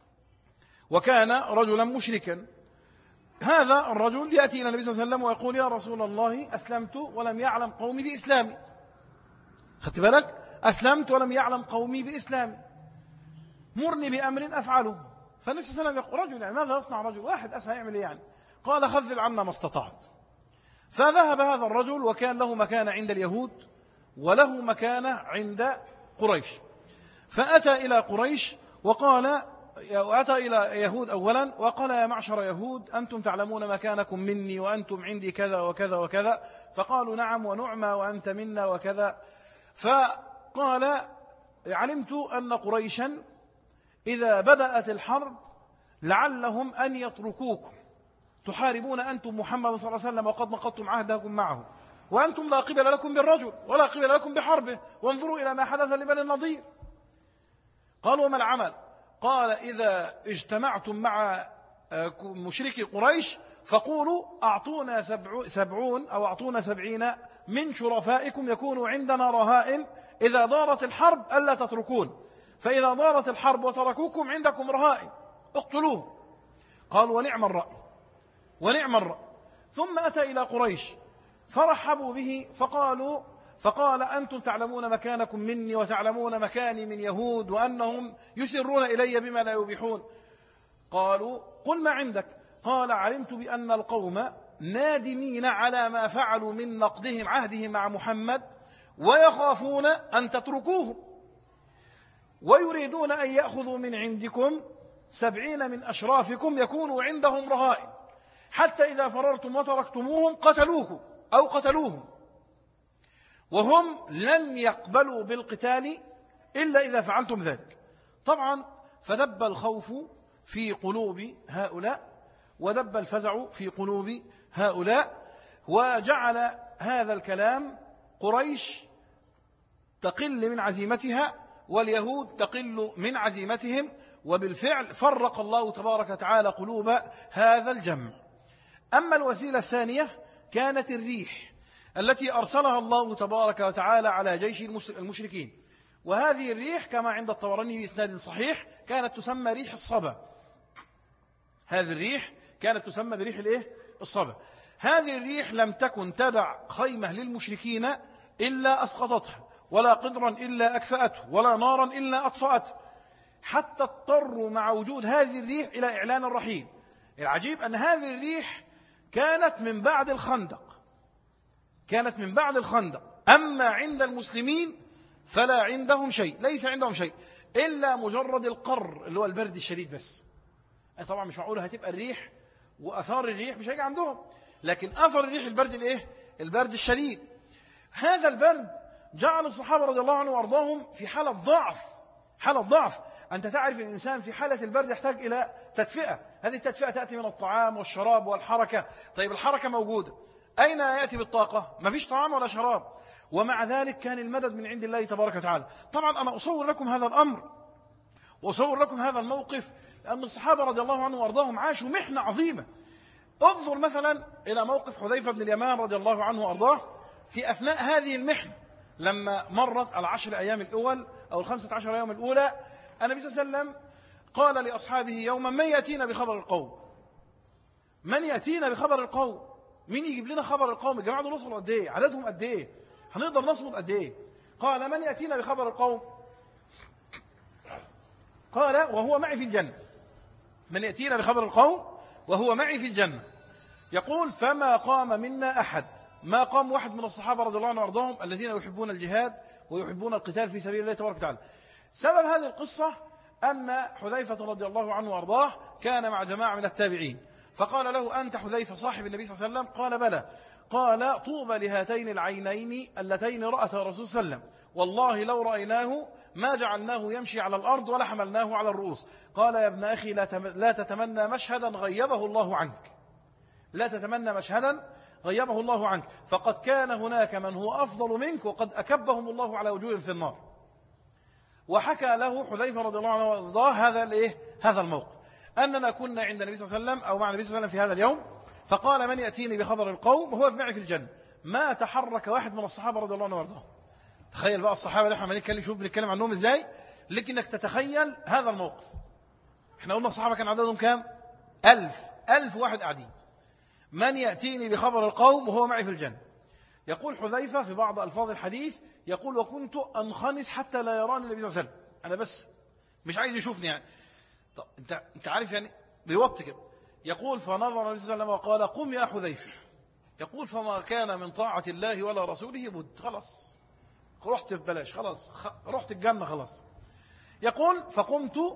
وكان رجلا مشركا. هذا الرجل يأتي إلى النبي صلى الله عليه وسلم ويقول: يا رسول الله أسلمت ولم يعلم قومي بإسلامي. خدت بالك؟ أسلمت ولم يعلم قومي بإسلامي. مرني بأمر أفعله. فالنبي صلى الله عليه وسلم يقول رجل يعني ماذا يصنع رجل واحد أسهى يعمل إيه يعني؟ قال خذل عنا ما استطعت. فذهب هذا الرجل وكان له مكانة عند اليهود وله مكانة عند قريش، فأتى إلى قريش وقال وأتى إلى يهود أولا وقال يا معشر يهود أنتم تعلمون مكانكم مني وأنتم عندي كذا وكذا وكذا، فقالوا نعم ونعمى وأنت منا وكذا. فقال علمت أن قريشا إذا بدأت الحرب لعلهم أن يتركوكم تحاربون أنتم محمد صلى الله عليه وسلم وقد نقضتم عهدكم معه وأنتم لا قبل لكم بالرجل ولا قبل لكم بحربه، وانظروا إلى ما حدث لبني النضير. قالوا وما العمل؟ قال إذا اجتمعتم مع مشركي قريش فقولوا أعطونا 70 أو أعطونا 70 من شرفائكم يكونوا عندنا رهائن إذا دارت الحرب ألا تتركون، فإذا دارت الحرب وتركوكم عندكم رهائن اقتلوه. قالوا ونعم الرأي ونعم الرأي. ثم أتى إلى قريش فرحبوا به فقال أنتم تعلمون مكانكم مني وتعلمون مكاني من يهود وأنهم يسرون إلي بما لا يبيحون. قالوا قل ما عندك. قال علمت بأن القوم نادمين على ما فعلوا من نقضهم عهدهم مع محمد ويخافون أن تتركوه ويريدون أن يأخذوا من عندكم 70 من أشرافكم يكونوا عندهم رهائن حتى إذا فررتم وتركتموهم قتلوكم أو قتلوهم، وهم لن يقبلوا بالقتال إلا إذا فعلتم ذلك. طبعا فدب الخوف في قلوب هؤلاء ودب الفزع في قلوب هؤلاء، وجعل هذا الكلام قريش تقل من عزيمتها واليهود تقل من عزيمتهم، وبالفعل فرق الله تبارك وتعالى قلوب هذا الجمع. أما الوسيلة الثانية كانت الريح التي أرسلها الله تبارك وتعالى على جيش المشركين، وهذه الريح كما عند الطبراني بإسناد صحيح كانت تسمى ريح الصبا. هذه الريح كانت تسمى بريح الصبا. هذه الريح لم تكن تدع خيمة للمشركين إلا أسقطتها، ولا قدرا إلا أكفأته، ولا نارا إلا أطفأته، حتى اضطروا مع وجود هذه الريح إلى إعلان الرحيل. العجيب أن هذه الريح كانت من بعد الخندق، أما عند المسلمين فلا عندهم شيء، ليس عندهم شيء إلا مجرد القر اللي هو البرد الشديد بس. طبعا مش معقولة هتبقى الريح وأثار الريح مش هيجي عندهم، لكن أثر الريح البرد الشديد. هذا البرد جعل الصحابة رضي الله عنهم وأرضاهم في حالة ضعف. أنت تعرف الإنسان في حالة البرد يحتاج إلى تدفئة، هذه التدفئة تأتي من الطعام والشراب والحركة. طيب الحركة موجودة، أين يأتي بالطاقة؟ ما فيش طعام ولا شراب، ومع ذلك كان المدد من عند الله تبارك وتعالى. طبعا أنا أصور لكم هذا الأمر وأصور لكم هذا الموقف لأن الصحابة رضي الله عنهم وأرضاهم عاشوا محنة عظيمة. انظر مثلا إلى موقف حذيفة بن اليمان رضي الله عنه وأرضاه في أثناء هذه المحنة، لما مرت 10 أيام الأول أو 15 يوم الأولى، النبي صلى الله عليه وسلم قال لأصحابه يوما من يأتينا بخبر القوم؟ مين يجيب لنا خبر القوم؟ الجماعة دول وصلوا قد ايه؟ عددهم قد ايه؟ هنقدر نصمد قد ايه؟ قال من يأتينا بخبر القوم؟ قال وهو معي في الجنة. من يأتينا بخبر القوم وهو معي في الجنة. يقول فما قام منا أحد، ما قام واحد من الصحابة رضي الله عنهم وارضاهم الذين يحبون الجهاد ويحبون القتال في سبيل الله تبارك وتعالى. سبب هذه القصة أن حذيفة رضي الله عنه وارضاه كان مع جماعة من التابعين، فقال له أنت حذيفة صاحب النبي صلى الله عليه وسلم؟ قال بلى. قال طوبى لهاتين العينين اللتين رأتا الرسول صلى الله عليه وسلم، والله لو رأيناه ما جعلناه يمشي على الأرض ولا حملناه على الرؤوس. قال يا ابن أخي لا تتمنى مشهدا غيبه الله عنك، لا تتمنى مشهدا غيبه الله عنك، فقد كان هناك من هو أفضل منك وقد أكبهم الله على وجوههم في النار. وحكى له حذيفة رضي الله عنه وارضاه هذا الموقف، أننا كنا عند النبي صلى الله عليه وسلم أو مع النبي صلى الله عليه وسلم في هذا اليوم، فقال من يأتيني بخبر القوم وهو معي في الجنة. ما تحرك واحد من الصحابة رضي الله عنه وارضاه. تخيل بقى الصحابة اللي احنا بنتكلم، شوف بنتكلم عنهم ازاي، لكنك تتخيل هذا الموقف. احنا قلنا الصحابة كان عددهم كام؟ 1000 واحد قاعدين. من يأتيني بخبر القوم وهو معي في الجنة. يقول حذيفة في بعض ألفاظ الحديث، يقول وكنت أنخنس حتى لا يراني النبي صلى الله عليه وسلم، أنا بس مش عايز يشوفني يعني. طب انت عارف يعني بيوطي كده. يقول فنظر النبي صلى الله عليه وسلم وقال قم يا حذيفة. يقول فما كان من طاعة الله ولا رسوله بد. خلاص رحت ببلاش، خلاص رحت الجنة خلاص. يقول فقمت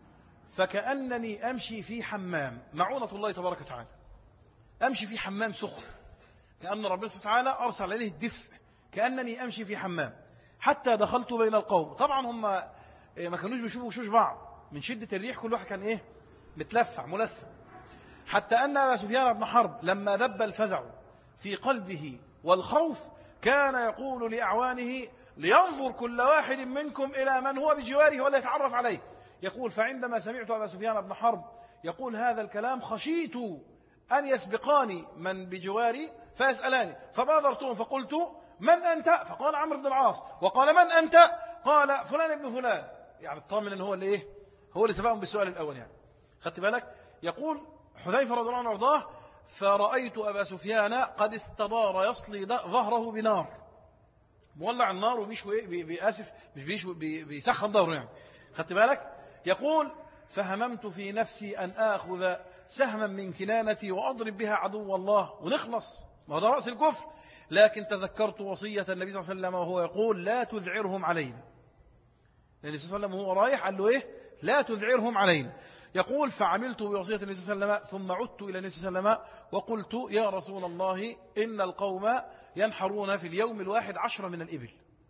فكأنني أمشي في حمام، معونة الله تبارك وتعالى، أمشي في حمام سخن، كأن ربنا سبحانه وتعالى أرسل عليه الدفء، كأنني أمشي في حمام حتى دخلت بين القوم. طبعا هم ما كانوش بيشوفوا وشوش بعض من شدة الريح، كل واحد كان إيه متلفع ملثم، حتى أن أبا سفيان بن حرب لما دب الفزع في قلبه والخوف كان يقول لأعوانه لينظر كل واحد منكم إلى من هو بجواره ولا يتعرف عليه. يقول فعندما سمعت أبا سفيان بن حرب يقول هذا الكلام خشيت أن يسبقاني من بجواري فيسألاني، فبادرتهم فقلت من أنت؟ فقال عمرو بن العاص. وقال من أنت؟ قال فلان ابن فلان، يعني الطامن أنه هو اللي إيه، هو اللي سبقهم بالسؤال الأول يعني. خدت بالك؟ يقول حذيفة رضي الله عنه وارضاه فرأيت أبا سفيان قد استدار يصلي ظهره بنار، مولع النار وبيشوي بيأسف مش بيشوي بيسخن ظهره يعني. خدت بالك؟ يقول فهممت في نفسي أن آخذ سهما من كنانتي وأضرب بها عدو الله ونخلص، ما هذا رأس الكفر. لكن تذكرت وصية النبي صلى الله عليه وسلم وهو يقول لا تذعرهم علينا. النبي صلى الله عليه وسلم وهو رايح قال له إيه؟ لا تذعرهم علينا. يقول فعملت بوصية النبي صلى الله عليه وسلم ثم عدت إلى النبي صلى الله عليه وسلم وقلت يا رسول الله إن القوم ينحرون في اليوم الواحد 10 من الإبل،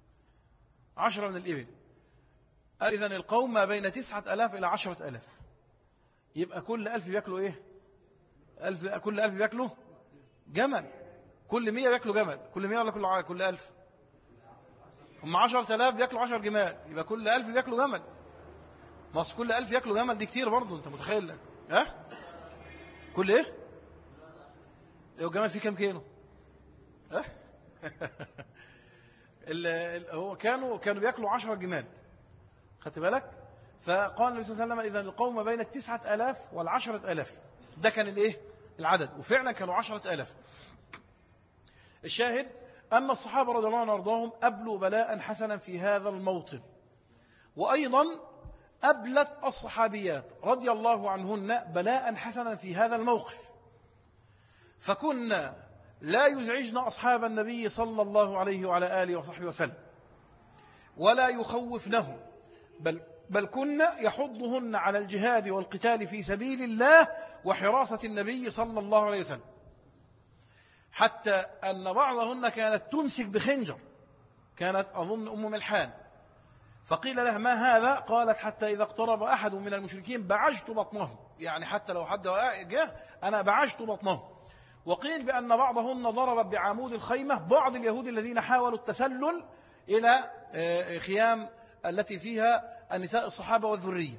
10 من الإبل. إذن القوم ما بين 9000 إلى 10,000، يبقى كل 1000 بيأكلوا إيه؟ كل 1000 بيأكلوا جمل، كل 100 بيأكلوا جمل، كل 100 ولا كل 1000؟ هم 10,000 بيأكلوا 10 جمال، يبقى كل 1000 بيأكلوا جمل. مصر كل 1000 يأكلوا جمل دي كتير برضو، أنت متخيل لك ها؟ كل إيه؟ لو جمل فيه كم كيلو؟ ها؟ هو كانوا بيأكلوا 10 جمال. خدت بالك؟ فقال النبي صلى الله عليه وسلم إذا القوم بين 9000 وال10,000، ده كان الإيه؟ العدد، وفعلا كانوا 10,000. الشاهد أن الصحابة رضي الله عنهم وارضاهم أبلوا بلاء حسنا في هذا الموطن، وأيضا أبلت الصحابيات رضي الله عنهن بلاء حسنا في هذا الموقف، فكنا لا يزعجن أصحاب النبي صلى الله عليه وعلى آله وصحبه وسلم ولا يخوفنه، بل كنا يحضهن على الجهاد والقتال في سبيل الله وحراسة النبي صلى الله عليه وسلم، حتى أن بعضهن كانت تمسك بخنجر، كانت أظن أم ملحان، فقيل لها ما هذا؟ قالت حتى إذا اقترب أحد من المشركين بعجت بطنه، يعني حتى لو حد جاء أنا بعجت بطنه. وقيل بأن بعضهن ضربت بعمود الخيمة بعض اليهود الذين حاولوا التسلل إلى خيام التي فيها النساء الصحابة والذرية.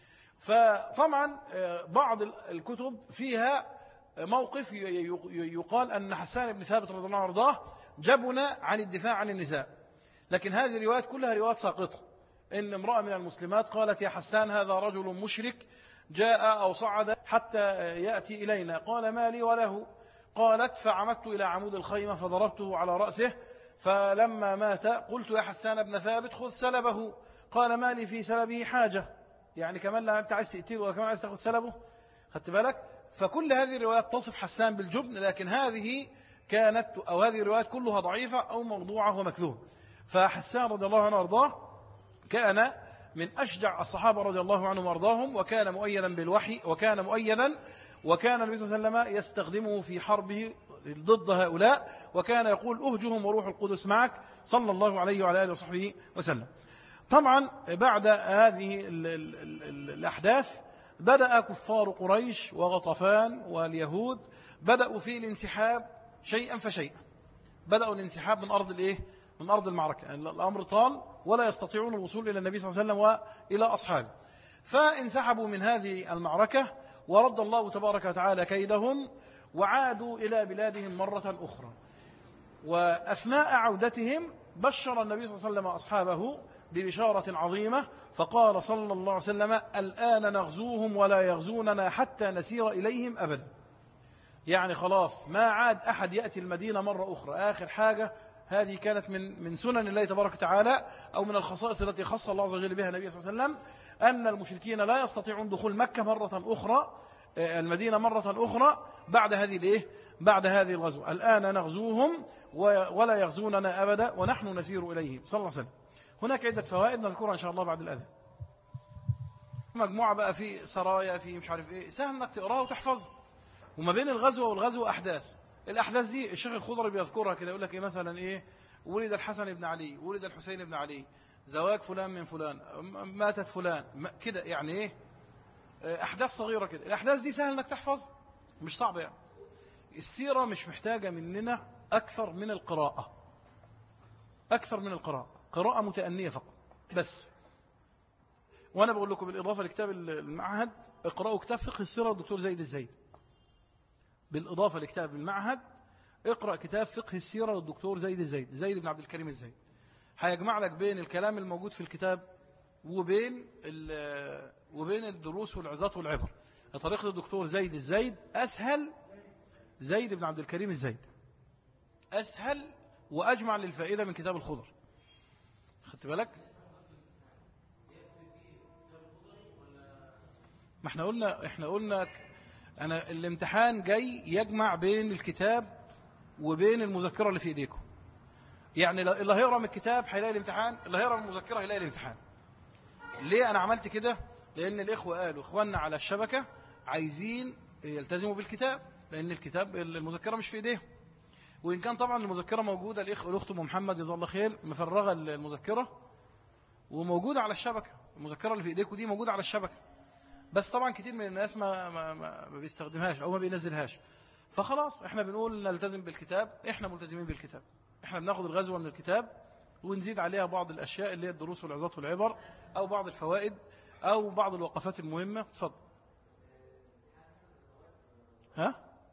فطبعا بعض الكتب فيها موقف يقال أن حسان بن ثابت رضي الله عنه وارضاه جبن عن الدفاع عن النساء، لكن هذه الروايات كلها روايات ساقطة. إن امرأة من المسلمات قالت يا حسان هذا رجل مشرك جاء أو صعد حتى يأتي إلينا، قال ما لي وله؟ قالت فعمدت إلى عمود الخيمة فضربته على رأسه، فلما مات قلت يا حسان بن ثابت خذ سلبه، قال ما لي في سلبه حاجة، يعني كمان لا أنت عايز تقتله ولا كمان عايز تأخذ سلبه. خدت بالك؟ فكل هذه الروايات تصف حسان بالجبن، لكن هذه كانت أو هذه الروايات كلها ضعيفة أو موضوعة ومكذوب. فحسان رضي الله عنه وارضاه كان من أشجع الصحابة رضي الله عنهم وارضاهم، وكان مؤيدا بالوحي، وكان النبي صلى الله عليه وسلم يستخدمه في حربه ضد هؤلاء، وكان يقول أهجهم وروح القدس معك صلى الله عليه وعلى آله وصحبه وسلم. طبعا بعد هذه الأحداث بدأ كفار قريش وغطفان واليهود بدأوا في الانسحاب شيئا فشيئا، بدأوا الانسحاب من أرض الإيه؟ من أرض المعركة، يعني الأمر طال ولا يستطيعون الوصول إلى النبي صلى الله عليه وسلم وإلى أصحابه، فانسحبوا من هذه المعركة ورد الله تبارك وتعالى كيدهم وعادوا إلى بلادهم مرة أخرى. وأثناء عودتهم بشر النبي صلى الله عليه وسلم أصحابه ببشارة عظيمة، فقال صلى الله عليه وسلم الآن نغزوهم ولا يغزوننا حتى نسير إليهم أبدا، يعني خلاص ما عاد أحد يأتي المدينة مرة أخرى. آخر حاجة هذه كانت من سنن الله تبارك وتعالى أو من الخصائص التي خص الله عز وجل بها النبي صلى الله عليه وسلم، أن المشركين لا يستطيعون دخول مكة مرة أخرى، المدينة مرة أخرى بعد هذه الإيه؟ بعد هذه الغزوة. الآن نغزوهم ولا يغزوننا أبدا ونحن نسير إليهم صلى الله عليه وسلم. هناك عدة فوائد نذكرها إن شاء الله بعد الأذان. مجموعة بقى في سرايا في مش عارف إيه، سهل إنك تقراها وتحفظها. وما بين الغزوة والغزوة أحداث. الأحداث دي الشيخ الخضري بيذكرها كده، يقول لك إيه مثلا إيه؟ ولد الحسن بن علي، ولد الحسين بن علي، زواج فلان من فلان، ماتت فلان كده، يعني إيه؟ أحداث صغيرة كده. الأحداث دي سهل إنك تحفظها، مش صعبة يعني. السيرة مش محتاجة مننا أكثر من القراءة، أكثر من القراءة، قراءة متأنية فقط بس. وأنا بقول لكم بالإضافة لكتاب المعهد اقرأوا كتاب فقه السيرة الدكتور زيد الزيد. بالإضافة لكتاب المعهد اقرأ كتاب فقه السيرة للدكتور زيد الزيد، زيد بن عبد الكريم الزيد. هيجمع لك بين الكلام الموجود في الكتاب وبين الدروس والعظات والعبر. طريقة الدكتور زيد الزيد أسهل، زيد بن عبد الكريم الزيد أسهل وأجمع للفائدة من كتاب الخضر. خدت بالك؟ ما احنا قلنا أنا الامتحان جاي يجمع بين الكتاب وبين المذكرة اللي في إيديكم. يعني اللي هيقرأ من الكتاب هيلاقي الامتحان، اللي هيقرأ من المذكرة هيلاقي الامتحان. ليه أنا عملت كده؟ لأن الإخوة قالوا إخواننا على الشبكة عايزين يلتزموا بالكتاب، لأن الكتاب المذكرة مش في إيديهم. وإن كان طبعا المذكرة موجودة، الأخت أم محمد جزاه الله خير مفرغة المذكرة وموجودة على الشبكة. المذكرة اللي في إيديكم دي موجودة على الشبكة، بس طبعا كتير من الناس ما بيستخدمهاش أو ما بينزلهاش. فخلاص احنا بنقول نلتزم بالكتاب، احنا ملتزمين بالكتاب، احنا بناخد الغزوة من الكتاب ونزيد عليها بعض الأشياء اللي هي الدروس والعظات والعبر أو بعض الفوائد أو بعض الوقفات المهمة. تفضل. ها؟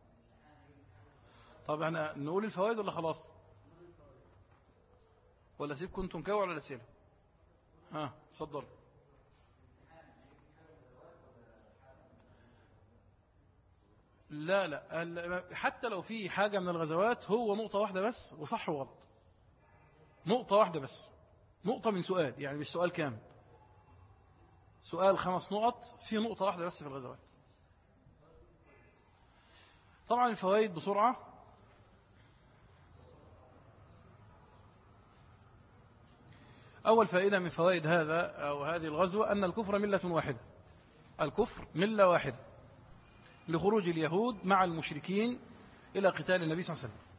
طب احنا نقول الفوائد ولا خلاص؟ ولا سيبكم انتم كوع ولا الأسئلة؟ ها تفضل. لا حتى لو في حاجة من الغزوات هو نقطة واحدة بس وصح وغلط، نقطة واحدة بس، نقطة من سؤال، يعني مش سؤال كامل، سؤال 5 نقط في نقطة واحدة بس في الغزوات. طبعا الفوائد بسرعة. أول فائدة من فوائد هذا أو هذه الغزوة أن الكفر ملة واحدة، الكفر ملة واحدة لخروج اليهود مع المشركين إلى قتال النبي صلى الله عليه وسلم.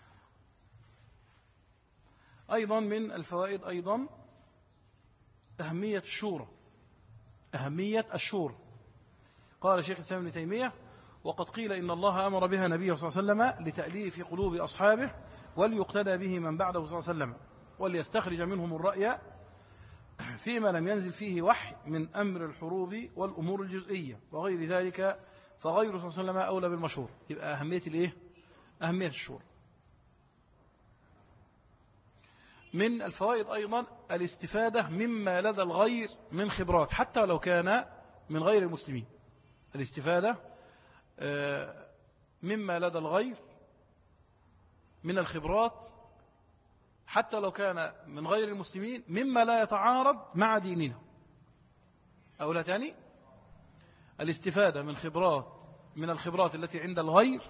أيضا من الفوائد أيضا أهمية الشورى، أهمية الشورى. قال شيخ الإسلام ابن تيمية: وقد قيل إن الله أمر بها نبيه صلى الله عليه وسلم لتأليف قلوب أصحابه وليقتدى به من بعده صلى الله عليه وسلم وليستخرج منهم الرأي فيما لم ينزل فيه وحي من أمر الحروب والأمور الجزئية وغير ذلك، فغيره صلى الله عليه وسلم أولى بالمشهور. يبقى أهمية الإيه؟ أهمية الشورى. من الفوائد أيضا الاستفادة مما لدى الغير من خبرات حتى لو كان من غير المسلمين. الاستفادة مما لدى الغير من الخبرات حتى لو كان من غير المسلمين مما لا يتعارض مع ديننا. أولا تاني، الاستفادة من الخبرات التي عند الغير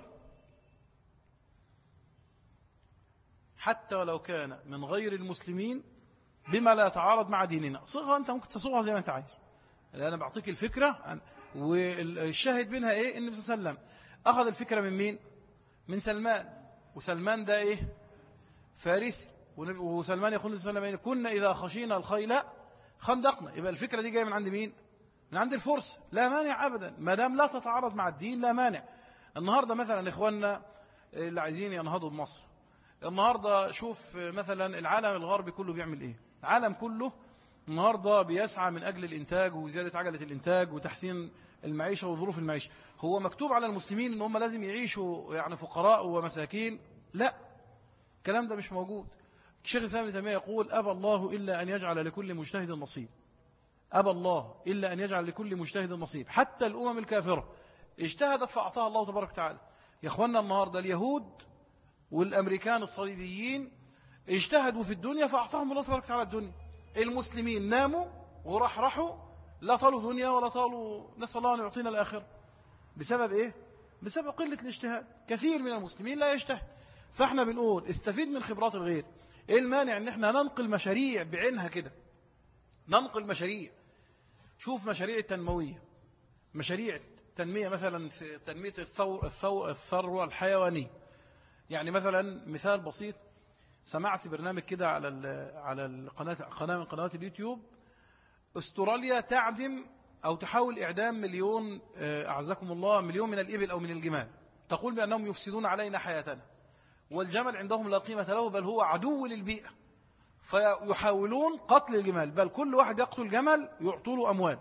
حتى ولو كان من غير المسلمين بما لا يتعارض مع ديننا. صيغة أنت ممكن تصوغها زي ما أنت عايز. أنا بعطيك الفكرة، والشاهد منها إيه؟ النبي صلى الله عليه وسلم أخذ الفكرة من مين؟ من سلمان. وسلمان ده إيه؟ فارسي. وسلمان يقول للنبي صلى الله عليه وسلم: كنا إذا خشينا الخيل خندقنا. يبقى الفكرة دي جاية من عند مين؟ من عند الفرس. لا مانع أبدا ما دام لا تتعارض مع الدين، لا مانع. النهاردة مثلا إخواننا اللي عايزين ينهضوا بمصر، النهاردة شوف مثلا العالم الغربي كله بيعمل إيه؟ العالم كله النهاردة بيسعى من أجل الإنتاج وزيادة عجلة الإنتاج وتحسين المعيشة وظروف المعيشة. هو مكتوب على المسلمين إن هم لازم يعيشوا يعني فقراء ومساكين؟ لا، الكلام ده مش موجود. الشيخ الإسلام ابن تيمية يقول: أبى الله إلا أن يجعل لكل مجتهد نصيب. أبى الله إلا أن يجعل لكل مجتهد نصيب. حتى الأمم الكافرة اجتهدت فأعطاها الله تبارك وتعالى. يا أخوانا النهاردة اليهود والأمريكان الصليبيين اجتهدوا في الدنيا فأعطاهم الله تبارك وتعالى الدنيا. المسلمين ناموا ورحرحوا لا طالوا دنيا ولا طالوا، نسأل الله أن يعطينا الآخرة. بسبب إيه؟ بسبب قلة الاجتهاد. كثير من المسلمين لا يجتهد. فاحنا بنقول استفيد من خبرات الغير. إيه المانع أن احنا ننقل مشاريع بعينها كده، ننقل مشاريع. شوف مشاريع التنموية، مشاريع تنمية مثلا في تنمية الثروة الحيوانية. يعني مثلا مثال بسيط، سمعت برنامج كده على قناة من قنوات اليوتيوب، استراليا تعدم أو تحاول إعدام مليون، أعزكم الله، مليون من الإبل أو من الجمال، تقول بأنهم يفسدون علينا حياتنا، والجمل عندهم لا قيمة له، بل هو عدو للبيئة، فيحاولون قتل الجمال، بل كل واحد يقتل جمل يعطوا له أموال.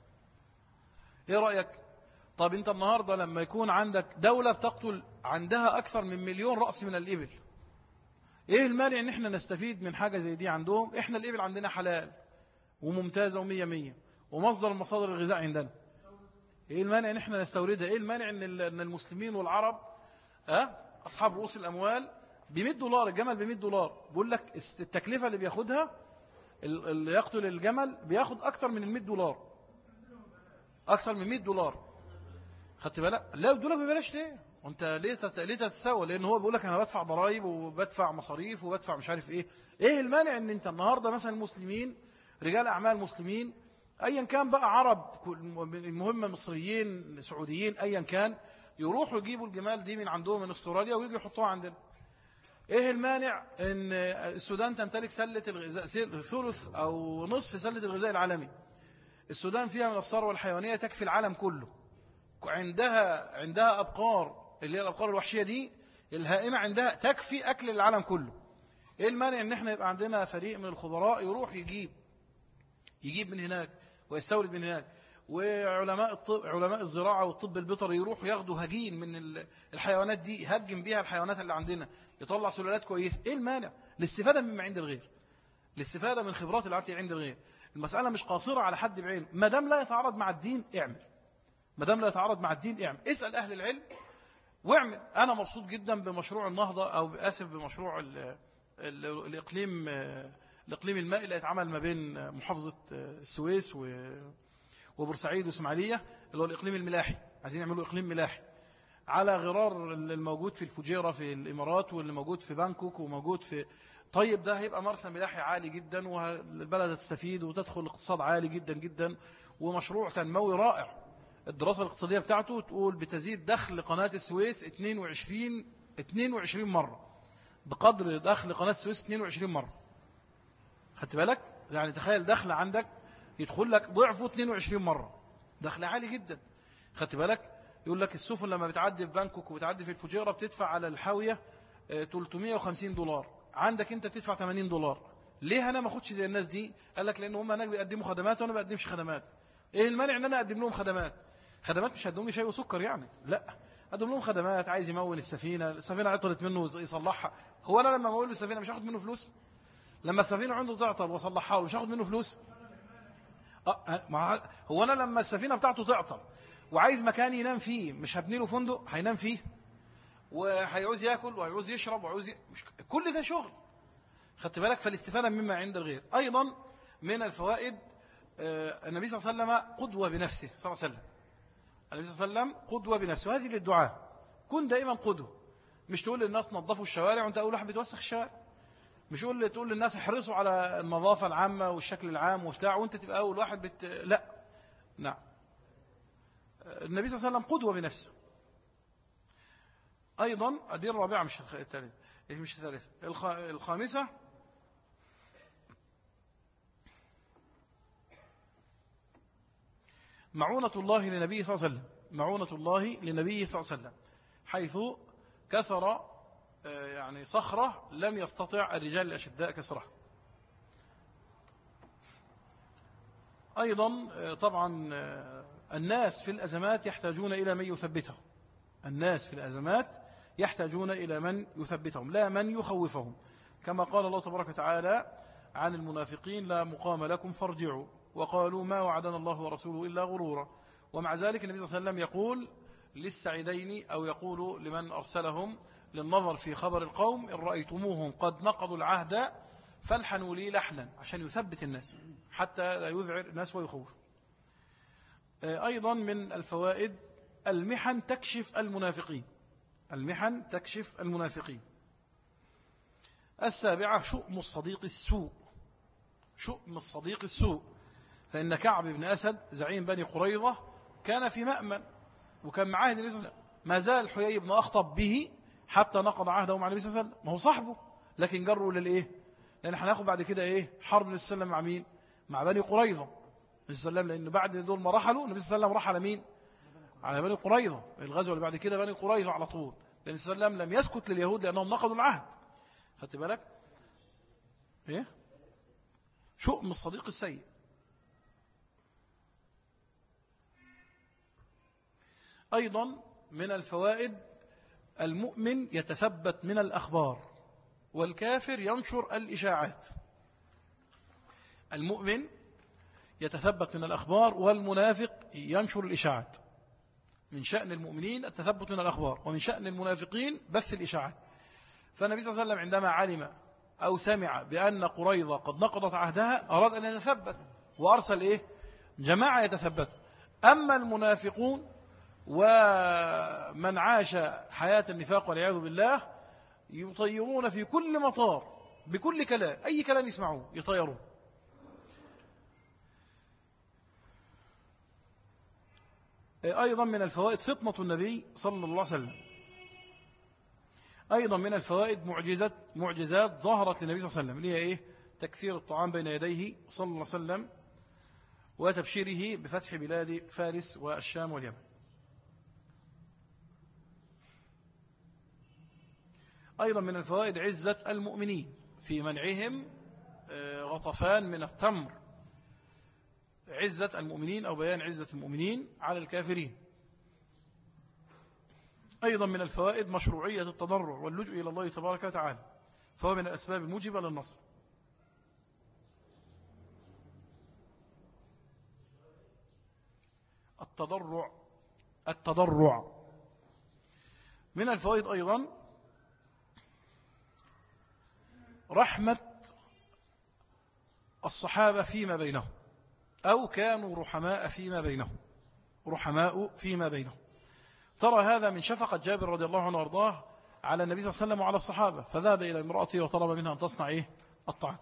إيه رأيك؟ طب أنت النهاردة لما يكون عندك دولة بتقتل عندها أكثر من مليون رأس من الإبل، إيه المانع إن إحنا نستفيد من حاجة زي دي عندهم؟ إحنا الإبل عندنا حلال وممتازة ومية مية ومصدر المصادر الغذاء عندنا. إيه المانع إن إحنا نستوردها؟ إيه المانع إن المسلمين والعرب أصحاب رؤوس الأموال ب$100 الجمل، ب$100 بقول لك التكلفة اللي بياخدها اللي يقتل الجمل بياخد أكثر من $100، أكثر من $100. خدت بالك؟ لا يقول لك ببلاش ليه؟ وانت ليه تتسوى؟ لأن هو بيقول لك أنا بدفع ضرائب وبدفع مصاريف وبدفع مش عارف إيه. إيه المانع إن أنت النهاردة مثلا المسلمين، رجال أعمال مسلمين أيا كان بقى، عرب المهم مصريين سعوديين أيا كان، يروحوا يجيبوا الجمال دي من عندهم من استراليا ويجوا يحطوها عندنا. إيه المانع إن السودان تمتلك سلة الغذاء ثلث أو نصف سلة الغذاء العالمي؟ السودان فيها من الثروة الحيوانية تكفي العالم كله، عندها أبقار اللي هي الأبقار الوحشية دي الهائمة، عندها تكفي أكل العالم كله. إيه المانع إن إحنا يبقى عندنا فريق من الخبراء يروح يجيب من هناك ويستورد من هناك، وعلماء الطب، علماء الزراعة والطب البيطري يروحوا ياخدوا هجين من الحيوانات دي، يهجم بيها الحيوانات اللي عندنا، يطلع سلالات كويسة. إيه المانع؟ الاستفادة مما عند الغير، الاستفادة من خبرات التي عند الغير. المسألة مش قاصرة على حد بعينه، ما دام لا يتعارض مع الدين اعمل، ما دام لا يتعارض مع الدين اعمل، اسأل أهل العلم واعمل. أنا مبسوط جدا بمشروع النهضة، أو آسف بمشروع الإقليم المائي اللي يتعمل ما بين محافظة السويس وبورسعيد وإسماعيلية، اللي هو الإقليم الملاحي. عايزين يعملوا إقليم ملاحي على غرار الموجود في الفجيرة في الإمارات، واللي موجود في بانكوك وموجود في طيب. ده هيبقى مرسى ملاحي عالي جدا، والبلد تستفيد وتدخل اقتصاد عالي جدا جدا، ومشروع تنموي رائع. الدراسة الاقتصادية بتاعته تقول بتزيد دخل قناة السويس 22 مرة، بقدر دخل قناة السويس 22 مرة. خدت بالك؟ يعني تخيل دخل عندك يدخل لك ضعفه 22 مرة، دخل عالي جدا. خدت بالك؟ يقول لك السفن لما بتعدي في بانكوك وبتعدي في الفجيرة بتدفع على الحاوية $350، عندك انت بتدفع $80. ليه انا ما اخدش زي الناس دي؟ قال لك لان هم هناك بيقدموا خدمات وانا ما بقدمش خدمات. ايه المانع ان انا اقدم لهم خدمات مش هدوم لي شاي وسكر يعني، لا، اقدم لهم خدمات. عايز يمول السفينه عطلت منه يصلحها، هو انا لما امول السفينه مش هاخد منه فلوس؟ لما السفينه عنده تعطل واصلحها مش هاخد منه فلوس؟ هو انا لما السفينه بتاعته تعطل وعايز مكان ينام فيه، مش هبني له فندق هينام فيه؟ وهيعوز ياكل وهيعوز يشرب مش كل ده شغل. خدت بالك؟ فالاستفادة مما عند الغير. أيضا من الفوائد، النبي صلى الله عليه وسلم قدوة بنفسه صلى الله عليه وسلم. النبي صلى الله عليه وسلم قدوة بنفسه، هذه للدعاء. كن دائما قدوة، مش تقول للناس نظفوا الشوارع وانت أول واحد بتوسخ الشوارع، مش تقول للناس احرصوا على النظافة العامة والشكل العام وبتاع وانت تبقى أول واحد لا. نعم، النبي صلى الله عليه وسلم قدوة بنفسه. أيضا دي الرابعة مش الثالثة، مش الثالثة، الخامسة معونة الله لنبيه صلى الله عليه وسلم، معونة الله لنبيه صلى الله عليه وسلم، حيث كسر يعني صخرة لم يستطع الرجال الأشداء كسرها. أيضا طبعا الناس في الأزمات يحتاجون إلى من يثبتهم، الناس في الأزمات يحتاجون إلى من يثبتهم لا من يخوفهم، كما قال الله تبارك وتعالى عن المنافقين: لا مقام لكم فارجعوا، وقالوا ما وعدنا الله ورسوله إلا غرورا. ومع ذلك النبي صلى الله عليه وسلم يقول للسعيدين، أو يقول لمن أرسلهم للنظر في خبر القوم: إن رأيتموهم قد نقضوا العهد فالحنوا لي لحنا، عشان يثبت الناس حتى لا يذعر الناس ويخوف. أيضا من الفوائد المحن تكشف المنافقين. المحن تكشف المنافقين. السابعة شؤم الصديق السوء. شؤم الصديق السوء. فإن كعب بن أسد زعيم بني قريظة كان في مأمن، وكان معاه النبي صلى الله عليه وسلم، ما زال حيي بن أخطب به حتى نقض عهده مع النبي صلى الله عليه وسلم. ما هو صاحبه، لكن جروا للإيه؟ لأن هناخد بعد كده إيه؟ حرب النبي صلى الله عليه وسلم مع مين؟ مع بني قريظة النبي صلى الله عليه وسلم، لأن بعد دول ما رحلوا النبي صلى الله عليه وسلم رحل مين؟ على بني قريظة. الغزوة اللي بعد كده بني قريظة على طول، لأن صلى الله عليه وسلم لم يسكت لليهود لأنهم نقضوا العهد. خدت بالك؟ إيه؟ شؤم الصديق السيء. أيضا من الفوائد المؤمن يتثبت من الأخبار، والكافر ينشر الإشاعات. المؤمن يتثبت من الأخبار، والمنافق ينشر الإشاعات. من شأن المؤمنين التثبت من الأخبار، ومن شأن المنافقين بث الإشاعات. فالنبي صلى الله عليه وسلم عندما علم أو سمع بأن قريظة قد نقضت عهدها أراد أن يتثبت، وأرسل إيه؟ جماعة يتثبت. أما المنافقون ومن عاش حياة النفاق والعياذ بالله يطيرون في كل مطار بكل كلام، أي كلام يسمعوه يطيرون. أيضا من الفوائد فطنة النبي صلى الله عليه وسلم. أيضا من الفوائد معجزات ظهرت للنبي صلى الله عليه وسلم، اللي هي إيه؟ تكثير الطعام بين يديه صلى الله عليه وسلم، وتبشيره بفتح بلاد فارس والشام واليمن. أيضا من الفوائد عزة المؤمنين في منعهم غطفان من التمر. عزة المؤمنين أو بيان عزة المؤمنين على الكافرين. أيضا من الفوائد مشروعية التضرع واللجوء إلى الله تبارك وتعالى، فهو من الأسباب الموجبة للنصر. التضرع من الفوائد أيضا رحمة الصحابة فيما بينهم، أو كانوا رحماء فيما بينهم. ترى هذا من شفقة جابر رضي الله عنه وارضاه على النبي صلى الله عليه وسلم وعلى الصحابة، فذهب إلى امرأته وطلب منها أن تصنع إيه؟ الطعام.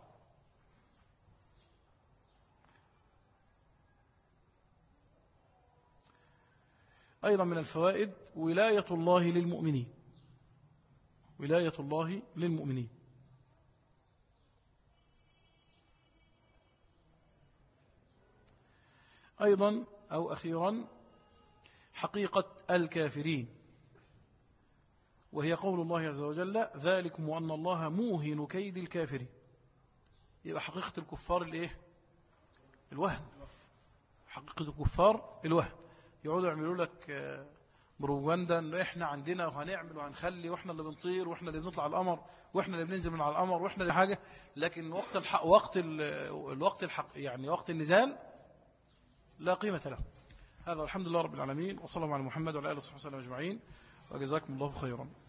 أيضا من الفوائد ولاية الله للمؤمنين. ولاية الله للمؤمنين. أيضا أو أخيرا حقيقة الكافرين، وهي قول الله عز وجل ذلكم وأن الله موهن كيد الكافرين. يبقى حقيقة الكفار الإيه؟ الوهن. حقيقة الكفار الوهن. يقعدوا يعملوا لك بروباغندا انه احنا عندنا وهنعمل وهنخلي، واحنا اللي بنطير، واحنا اللي بنطلع القمر، واحنا اللي بننزل من على القمر، واحنا اللي حاجه. لكن وقت الحق، وقت النزال لا قيمة له. هذا الحمد لله رب العالمين، وصلى الله على محمد وعلى آله وصحبه وسلم أجمعين، وجزاكم الله خيرا.